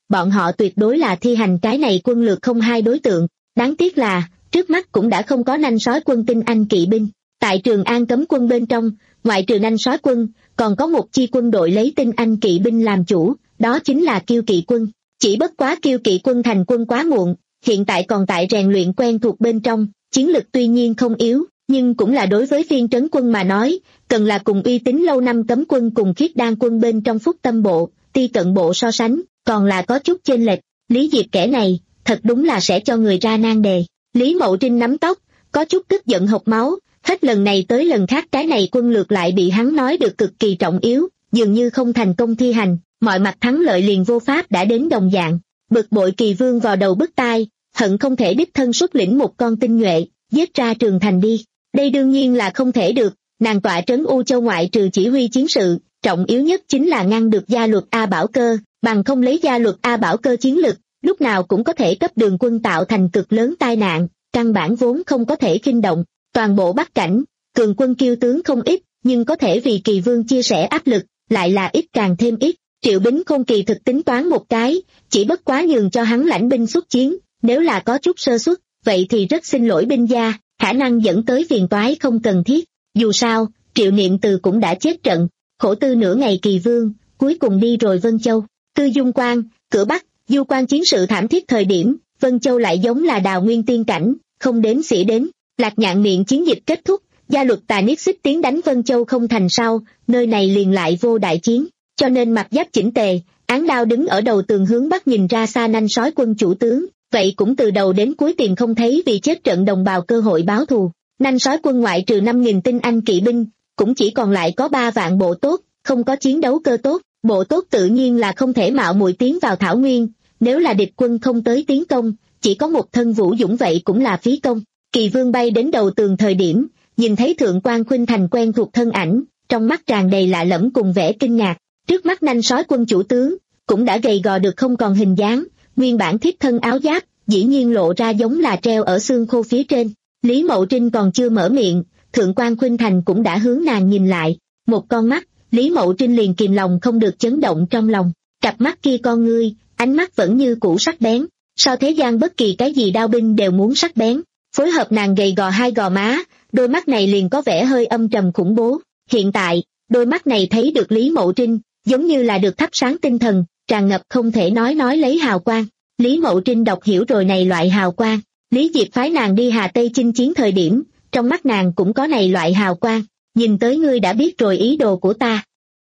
bọn họ tuyệt đối là thi hành cái này quân lược không hai đối tượng. Đáng tiếc là, trước mắt cũng đã không có nanh sói quân tinh anh kỵ binh. Tại Trường An cấm quân bên trong, ngoại trừ nanh sói quân, còn có một chi quân đội lấy tinh anh kỵ binh làm chủ, đó chính là Kiêu Kỵ quân. Chỉ bất quá Kiêu Kỵ quân thành quân quá muộn, hiện tại còn tại rèn luyện quen thuộc bên trong, chiến lực tuy nhiên không yếu, nhưng cũng là đối với phiên trấn quân mà nói, cần là cùng uy tín lâu năm cấm quân cùng khiết đan quân bên trong Phúc Tâm bộ, Ti Cận bộ so sánh, còn là có chút chênh lệch. Lý Diệp kẻ này, thật đúng là sẽ cho người ra nan đề. Lý Mậu Trinh nắm tóc, có chút tức giận hộc máu, hết lần này tới lần khác cái này quân lược lại bị hắn nói được cực kỳ trọng yếu, dường như không thành công thi hành, mọi mặt thắng lợi liền vô pháp đã đến đồng dạng. Bực bội Kỳ Vương vào đầu bứt tai, hận không thể đích thân xuất lĩnh một con tinh nhuệ, giết ra Trường Thành đi. Đây đương nhiên là không thể được, nàng tọa trấn U Châu ngoại trừ chỉ huy chiến sự, trọng yếu nhất chính là ngăn được gia luật A Bảo Cơ, bằng không lấy gia luật A Bảo Cơ chiến lực, lúc nào cũng có thể cấp Đường quân tạo thành cực lớn tai nạn, căn bản vốn không có thể khinh động. Toàn bộ Bắc Cảnh, cường quân kiêu tướng không ít, nhưng có thể vì Kỳ Vương chia sẻ áp lực, lại là ít càng thêm ít. Triệu Bính Khôn kỳ thực tính toán một cái, chỉ bất quá nhường cho hắn lãnh binh xuất chiến, nếu là có chút sơ suất, vậy thì rất xin lỗi binh gia, khả năng dẫn tới phiền toái không cần thiết. Dù sao, Triệu Niệm Từ cũng đã chết trận, khổ tư nửa ngày Kỳ Vương, cuối cùng đi rồi Vân Châu. Tư Dung Quan, cửa Bắc, Du Quan chiến sự thảm thiết thời điểm, Vân Châu lại giống là đào nguyên tiên cảnh, không đếm xỉa đến. Lạc Nhạn miệng chiến dịch kết thúc, gia luật Tà Niết Xích tiến đánh Vân Châu không thành sau, nơi này liền lại vô đại chiến, cho nên mặc giáp chỉnh tề, án đao đứng ở đầu tường hướng Bắc nhìn ra xa nanh sói quân chủ tướng, vậy cũng từ đầu đến cuối tìm không thấy vì chết trận đồng bào cơ hội báo thù. Nanh sói quân ngoại trừ năm nghìn tinh anh kỵ binh, cũng chỉ còn lại có ba vạn bộ tốt, không có chiến đấu cơ tốt, bộ tốt tự nhiên là không thể mạo muội tiến vào Thảo Nguyên, nếu là địch quân không tới tiến công, chỉ có một thân vũ dũng vậy cũng là phí công. Kỳ Vương bay đến đầu tường thời điểm, nhìn thấy Thượng quan Khuynh Thành quen thuộc thân ảnh, trong mắt tràn đầy lạ lẫm cùng vẻ kinh ngạc. Trước mắt nanh sói quân chủ tướng, cũng đã gầy gò được không còn hình dáng, nguyên bản thiếp thân áo giáp, dĩ nhiên lộ ra giống là treo ở xương khô phía trên. Lý Mậu Trinh còn chưa mở miệng, Thượng quan Khuynh Thành cũng đã hướng nàng nhìn lại. Một con mắt, Lý Mậu Trinh liền kìm lòng không được chấn động trong lòng. Cặp mắt kia con ngươi, ánh mắt vẫn như cũ sắc bén, so thế gian bất kỳ cái gì đao binh đều muốn sắc bén. Phối hợp nàng gầy gò hai gò má, đôi mắt này liền có vẻ hơi âm trầm khủng bố. Hiện tại, đôi mắt này thấy được Lý Mậu Trinh, giống như là được thắp sáng tinh thần, tràn ngập không thể nói nói lấy hào quang. Lý Mậu Trinh đọc hiểu rồi này loại hào quang. Lý Diệp phái nàng đi Hà Tây chinh chiến thời điểm, trong mắt nàng cũng có này loại hào quang. Nhìn tới ngươi đã biết rồi ý đồ của ta.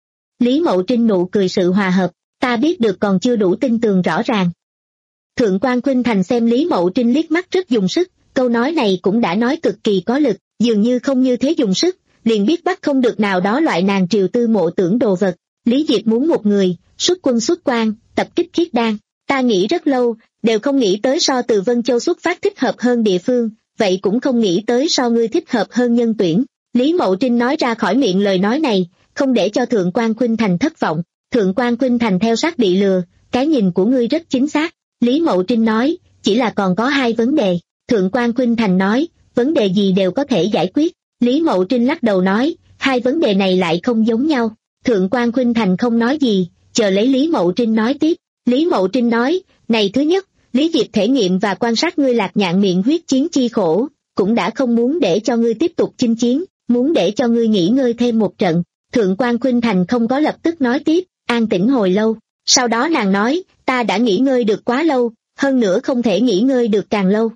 Lý Mậu Trinh nụ cười sự hòa hợp, ta biết được còn chưa đủ tin tường rõ ràng. Thượng quan Khuynh Thành xem Lý Mậu Trinh liếc mắt rất dùng sức, câu nói này cũng đã nói cực kỳ có lực, dường như không như thế dùng sức, liền biết bắt không được nào đó loại nàng triều tư mộ tưởng đồ vật. Lý Diệp muốn một người, xuất quân xuất quan, tập kích khiết đan, ta nghĩ rất lâu, đều không nghĩ tới so từ Vân Châu xuất phát thích hợp hơn địa phương, vậy cũng không nghĩ tới so ngươi thích hợp hơn nhân tuyển. Lý Mậu Trinh nói ra khỏi miệng lời nói này, không để cho Thượng quan Khuynh Thành thất vọng. Thượng quan Khuynh Thành theo sát bị lừa, cái nhìn của ngươi rất chính xác. Lý Mậu Trinh nói, chỉ là còn có hai vấn đề. Thượng quan Khuynh Thành nói, vấn đề gì đều có thể giải quyết. Lý Mậu Trinh lắc đầu nói, hai vấn đề này lại không giống nhau. Thượng quan Khuynh Thành không nói gì, chờ lấy Lý Mậu Trinh nói tiếp. Lý Mậu Trinh nói, này thứ nhất, Lý Diệp thể nghiệm và quan sát ngươi Lạc Nhạn miệng huyết chiến chi khổ, cũng đã không muốn để cho ngươi tiếp tục chinh chiến, muốn để cho ngươi nghỉ ngơi thêm một trận. Thượng quan Khuynh Thành không có lập tức nói tiếp, an tĩnh hồi lâu. Sau đó nàng nói, ta đã nghỉ ngơi được quá lâu, hơn nữa không thể nghỉ ngơi được càng lâu.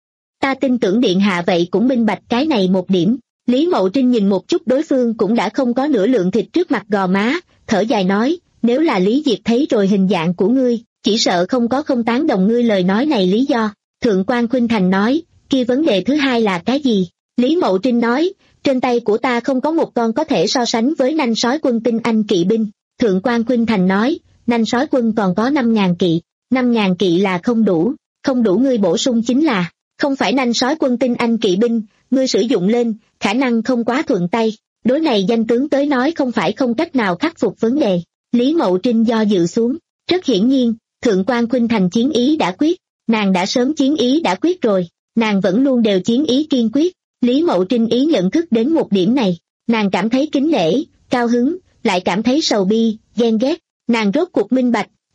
Ta tin tưởng điện hạ vậy cũng minh bạch cái này một điểm. Lý Mậu Trinh nhìn một chút đối phương cũng đã không có nửa lượng thịt trước mặt gò má, thở dài nói, nếu là Lý Diệp thấy rồi hình dạng của ngươi, chỉ sợ không có không tán đồng ngươi lời nói này lý do. Thượng quan Khuynh Thành nói, kia vấn đề thứ hai là cái gì? Lý Mậu Trinh nói, trên tay của ta không có một con có thể so sánh với nanh sói quân tinh anh kỵ binh. Thượng quan Khuynh Thành nói, nanh sói quân còn có năm ngàn kỵ, năm ngàn kỵ là không đủ, không đủ ngươi bổ sung chính là, không phải nanh sói quân tinh anh kỵ binh, ngươi sử dụng lên, khả năng không quá thuận tay. Đối này danh tướng tới nói không phải không cách nào khắc phục vấn đề. Lý Mậu Trinh do dự xuống, rất hiển nhiên, Thượng quan Khuynh Thành chiến ý đã quyết, nàng đã sớm chiến ý đã quyết rồi, nàng vẫn luôn đều chiến ý kiên quyết. Lý Mậu Trinh ý nhận thức đến một điểm này, nàng cảm thấy kính nể, cao hứng, lại cảm thấy sầu bi, ghen ghét, nàng rốt cuộc minh bạch,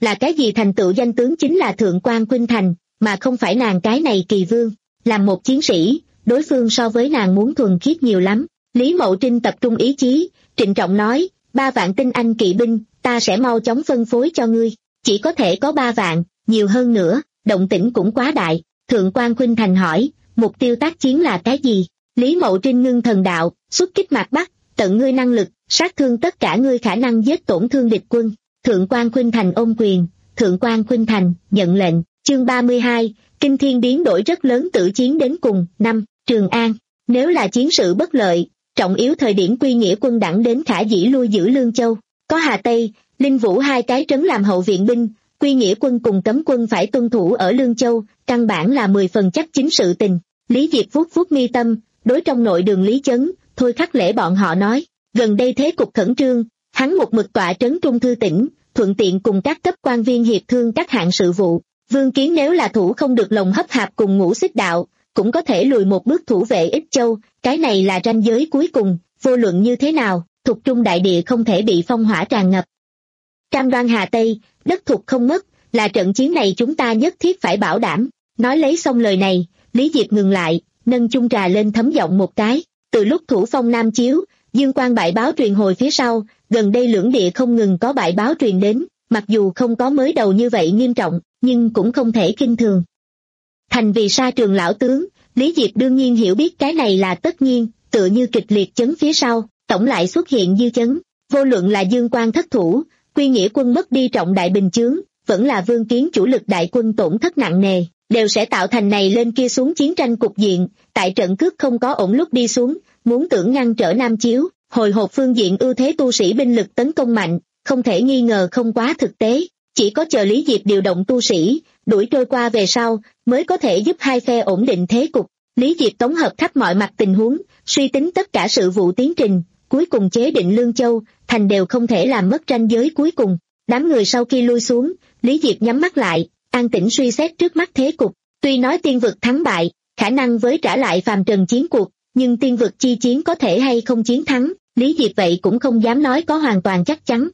là cái gì thành tựu danh tướng chính là thượng quan khuynh thành, mà không phải nàng cái này kỳ vương. Làm một chiến sĩ, đối phương so với nàng muốn thuần khiết nhiều lắm. Lý Mậu Trinh tập trung ý chí, trịnh trọng nói, ba vạn tinh anh kỵ binh, ta sẽ mau chóng phân phối cho ngươi. Chỉ có thể có ba vạn, nhiều hơn nữa, động tĩnh cũng quá đại. Thượng quan khuynh thành hỏi, mục tiêu tác chiến là cái gì? Lý Mậu Trinh ngưng thần đạo, xuất kích mạc Bắc, tận ngươi năng lực, sát thương tất cả ngươi khả năng giết tổn thương địch quân. Thượng quan khuynh thành ôm quyền, Thượng quan khuynh thành, nhận lệnh. Chương ba mươi hai, kinh thiên biến đổi rất lớn tử chiến đến cùng. Năm, Trường An. Nếu là chiến sự bất lợi, trọng yếu thời điểm Quy Nghĩa quân đẳng đến khả dĩ lui giữ Lương Châu. Có Hà Tây, Linh Vũ hai cái trấn làm hậu viện binh, Quy Nghĩa quân cùng cấm quân phải tuân thủ ở Lương Châu, căn bản là mười phần chắc chính sự tình. Lý Diệp vuốt vuốt mi tâm, đối trong nội đường Lý Chấn, Thôi Khắc Lễ bọn họ nói, gần đây thế cục khẩn trương, hắn một mực tọa trấn Trung Thư tỉnh, thuận tiện cùng các cấp quan viên hiệp thương các hạng sự vụ. Vương Kiến nếu là thủ không được Lồng Hấp Hạp cùng Ngũ Xích Đạo, cũng có thể lùi một bước thủ vệ Ích Châu, cái này là ranh giới cuối cùng, vô luận như thế nào, Thục Trung đại địa không thể bị phong hỏa tràn ngập. Cam đoan Hà Tây, đất Thục không mất, là trận chiến này chúng ta nhất thiết phải bảo đảm. Nói lấy xong lời này, Lý Diệp ngừng lại, nâng chung trà lên thấm giọng một cái. Từ lúc thủ phong Nam Chiếu, Dương Quan bại báo truyền hồi phía sau, gần đây lưỡng địa không ngừng có bại báo truyền đến, mặc dù không có mới đầu như vậy nghiêm trọng, nhưng cũng không thể kinh thường. Thành vì sa trường lão tướng, Lý Diệp đương nhiên hiểu biết cái này là tất nhiên, tựa như kịch liệt chấn phía sau, tổng lại xuất hiện dư chấn. Vô luận là Dương Quan thất thủ, Quy Nghĩa quân mất đi trọng đại bình chướng, vẫn là Vương Kiến chủ lực đại quân tổn thất nặng nề, đều sẽ tạo thành này lên kia xuống chiến tranh cục diện. Tại trận cước không có ổn lúc đi xuống, muốn tưởng ngăn trở Nam Chiếu, hồi hộp phương diện ưu thế tu sĩ binh lực tấn công mạnh, không thể nghi ngờ không quá thực tế. Chỉ có chờ Lý Diệp điều động tu sĩ, đuổi trôi qua về sau, mới có thể giúp hai phe ổn định thế cục. Lý Diệp tổng hợp khắp mọi mặt tình huống, suy tính tất cả sự vụ tiến trình, cuối cùng chế định Lương Châu, thành đều không thể làm mất ranh giới cuối cùng. Đám người sau khi lui xuống, Lý Diệp nhắm mắt lại, an tĩnh suy xét trước mắt thế cục. Tuy nói tiên vực thắng bại, khả năng với trả lại phàm trần chiến cuộc, nhưng tiên vực chi chiến có thể hay không chiến thắng, Lý Diệp vậy cũng không dám nói có hoàn toàn chắc chắn.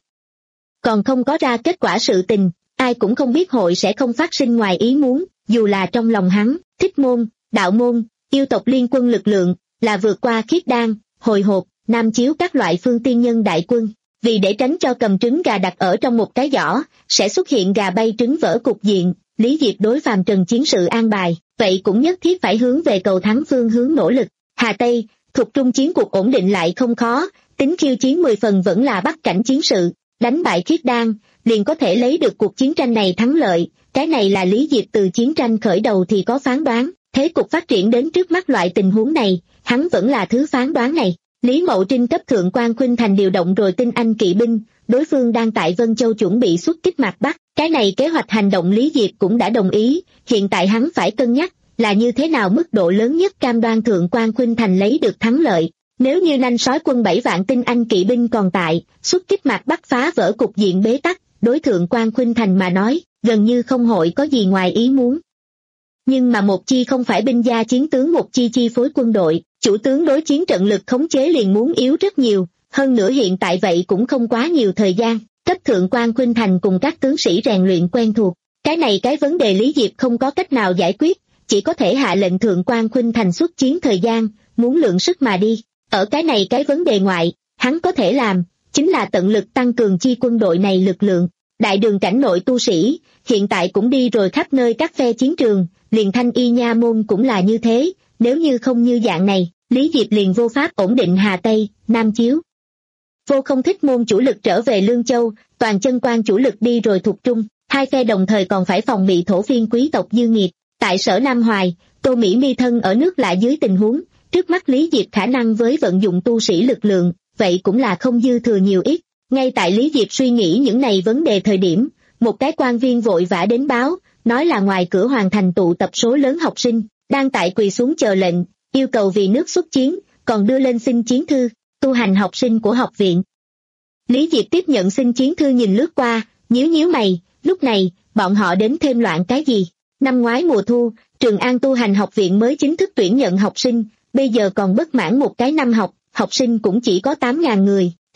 Còn không có ra kết quả sự tình, ai cũng không biết hội sẽ không phát sinh ngoài ý muốn, dù là trong lòng hắn, Thích Môn, Đạo Môn, yêu tộc liên quân lực lượng, là vượt qua Khiết Đan, Hồi Hộp, Nam Chiếu các loại phương tiên nhân đại quân. Vì để tránh cho cầm trứng gà đặt ở trong một cái giỏ, sẽ xuất hiện gà bay trứng vỡ cục diện, Lý Diệp đối phàm trần chiến sự an bài, vậy cũng nhất thiết phải hướng về cầu thắng phương hướng nỗ lực. Hà Tây, Thục Trung chiến cuộc ổn định lại không khó, tính khiêu chiến mười phần vẫn là bắt cảnh chiến sự, đánh bại Khiết Đan, liền có thể lấy được cuộc chiến tranh này thắng lợi. Cái này là Lý Diệp từ chiến tranh khởi đầu thì có phán đoán, thế cục phát triển đến trước mắt loại tình huống này, hắn vẫn là thứ phán đoán này. Lý Mậu Trinh cấp Thượng quan Khuynh Thành điều động rồi tinh anh kỵ binh, đối phương đang tại Vân Châu chuẩn bị xuất kích mạc Bắc, cái này kế hoạch hành động Lý Diệp cũng đã đồng ý, hiện tại hắn phải cân nhắc là như thế nào mức độ lớn nhất cam đoan Thượng quan Khuynh Thành lấy được thắng lợi. Nếu như nanh sói quân bảy vạn tinh anh kỵ binh còn tại, xuất kích mạc Bắc phá vỡ cục diện bế tắc, đối Thượng quan Khuynh Thành mà nói, gần như không hội có gì ngoài ý muốn. Nhưng mà một chi không phải binh gia chiến tướng một chi chi phối quân đội, chủ tướng đối chiến trận lực khống chế liền muốn yếu rất nhiều, hơn nữa hiện tại vậy cũng không quá nhiều thời gian, cấp Thượng quan Khuynh Thành cùng các tướng sĩ rèn luyện quen thuộc. Cái này cái vấn đề Lý Diệp không có cách nào giải quyết, chỉ có thể hạ lệnh Thượng quan Khuynh Thành xuất chiến thời gian, muốn lượng sức mà đi. Ở cái này cái vấn đề ngoại, hắn có thể làm, chính là tận lực tăng cường chi quân đội này lực lượng. Đại đường cảnh nội tu sĩ, hiện tại cũng đi rồi khắp nơi các phe chiến trường, liền Thanh Y Nha Môn cũng là như thế, nếu như không như dạng này, Lý Diệp liền vô pháp ổn định Hà Tây, Nam Chiếu. Vô Không Thích Môn chủ lực trở về Lương Châu, Toàn Chân Quan chủ lực đi rồi Thục Trung, hai phe đồng thời còn phải phòng bị thổ phiên quý tộc dư nghiệp. Tại Sở Nam Hoài, Tô Mỹ Mi thân ở nước lạ dưới tình huống, trước mắt Lý Diệp khả năng với vận dụng tu sĩ lực lượng, vậy cũng là không dư thừa nhiều ít. Ngay tại Lý Diệp suy nghĩ những này vấn đề thời điểm, một cái quan viên vội vã đến báo, nói là ngoài cửa hoàng thành tụ tập số lớn học sinh, đang tại quỳ xuống chờ lệnh, yêu cầu vì nước xuất chiến, còn đưa lên xin chiến thư, tu hành học sinh của học viện. Lý Diệp tiếp nhận xin chiến thư nhìn lướt qua, nhíu nhíu mày, lúc này, bọn họ đến thêm loạn cái gì? Năm ngoái mùa thu, Trường An tu hành học viện mới chính thức tuyển nhận học sinh, bây giờ còn bất mãn một cái năm học, học sinh cũng chỉ có tám ngàn người. Tuy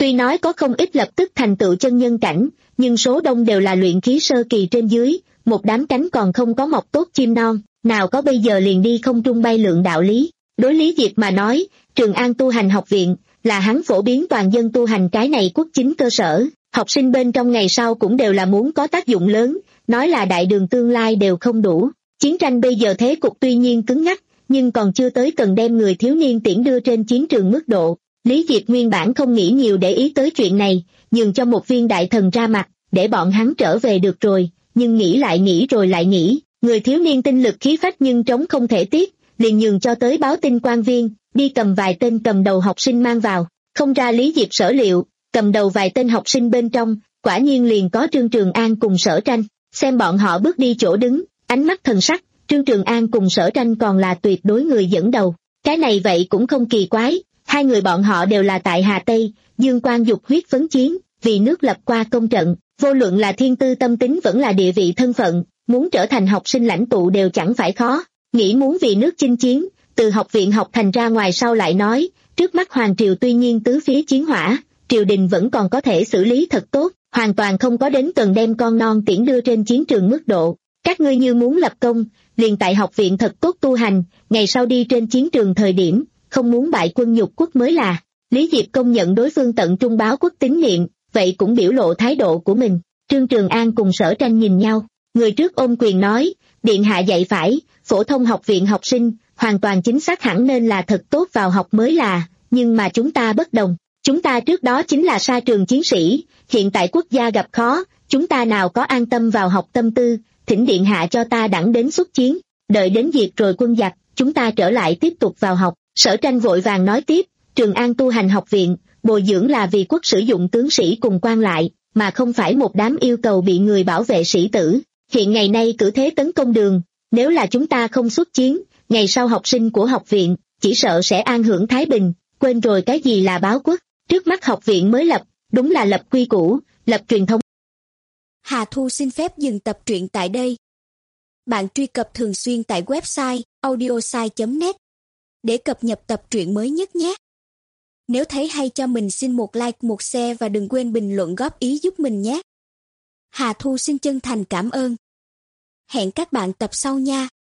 Tuy nói có không ít lập tức thành tựu chân nhân cảnh, nhưng số đông đều là luyện khí sơ kỳ trên dưới, một đám cánh còn không có mọc tốt chim non, nào có bây giờ liền đi không trung bay lượn đạo lý. Đối Lý Diệp mà nói, Trường An tu hành học viện là hắn phổ biến toàn dân tu hành cái này quốc chính cơ sở, học sinh bên trong ngày sau cũng đều là muốn có tác dụng lớn, nói là đại đường tương lai đều không đủ. Chiến tranh bây giờ thế cục tuy nhiên cứng ngắc, nhưng còn chưa tới cần đem người thiếu niên tiễn đưa trên chiến trường mức độ. Lý Diệp nguyên bản không nghĩ nhiều để ý tới chuyện này, nhường cho một viên đại thần ra mặt, để bọn hắn trở về được rồi, nhưng nghĩ lại nghĩ rồi lại nghĩ, người thiếu niên tinh lực khí phách nhưng trống không thể tiếc, liền nhường cho tới báo tin quan viên, đi cầm vài tên cầm đầu học sinh mang vào. Không ra Lý Diệp sở liệu, cầm đầu vài tên học sinh bên trong, quả nhiên liền có Trương Trường An cùng Sở Tranh. Xem bọn họ bước đi chỗ đứng, ánh mắt thần sắc, Trương Trường An cùng Sở Tranh còn là tuyệt đối người dẫn đầu. Cái này vậy cũng không kỳ quái, hai người bọn họ đều là tại Hà Tây, dương quan dục huyết phấn chiến, vì nước lập qua công trận, vô luận là thiên tư tâm tính vẫn là địa vị thân phận, muốn trở thành học sinh lãnh tụ đều chẳng phải khó. Nghĩ muốn vì nước chinh chiến, từ học viện học thành ra ngoài sau lại nói, trước mắt Hoàng Triều tuy nhiên tứ phía chiến hỏa, triều đình vẫn còn có thể xử lý thật tốt, hoàn toàn không có đến cần đem con non tiễn đưa trên chiến trường mức độ. Các ngươi như muốn lập công, liền tại học viện thật tốt tu hành, ngày sau đi trên chiến trường thời điểm, không muốn bại quân nhục quốc mới là. Lý Diệp công nhận đối phương tận trung báo quốc tín nhiệm, vậy cũng biểu lộ thái độ của mình. Trương Trường An cùng Sở Tranh nhìn nhau, người trước ôm quyền nói, điện hạ dạy phải, phổ thông học viện học sinh, hoàn toàn chính xác hẳn nên là thật tốt vào học mới là, nhưng mà chúng ta bất đồng. Chúng ta trước đó chính là sa trường chiến sĩ, hiện tại quốc gia gặp khó, chúng ta nào có an tâm vào học tâm tư, thỉnh điện hạ cho ta đẳng đến xuất chiến, đợi đến diệt rồi quân giặc, chúng ta trở lại tiếp tục vào học. Sở Tranh vội vàng nói tiếp, Trường An tu hành học viện, bồi dưỡng là vì quốc sử dụng tướng sĩ cùng quan lại, mà không phải một đám yêu cầu bị người bảo vệ sĩ tử. Hiện ngày nay cử thế tấn công đường, nếu là chúng ta không xuất chiến, ngày sau học sinh của học viện, chỉ sợ sẽ an hưởng thái bình, quên rồi cái gì là báo quốc. Trước mắt học viện mới lập, đúng là lập quy củ, lập truyền thống. Hà Thu xin phép dừng tập truyện tại đây. Bạn truy cập thường xuyên tại website audiosai chấm net để cập nhật tập truyện mới nhất nhé. Nếu thấy hay cho mình xin một like, một share và đừng quên bình luận góp ý giúp mình nhé. Hà Thu xin chân thành cảm ơn. Hẹn các bạn tập sau nha.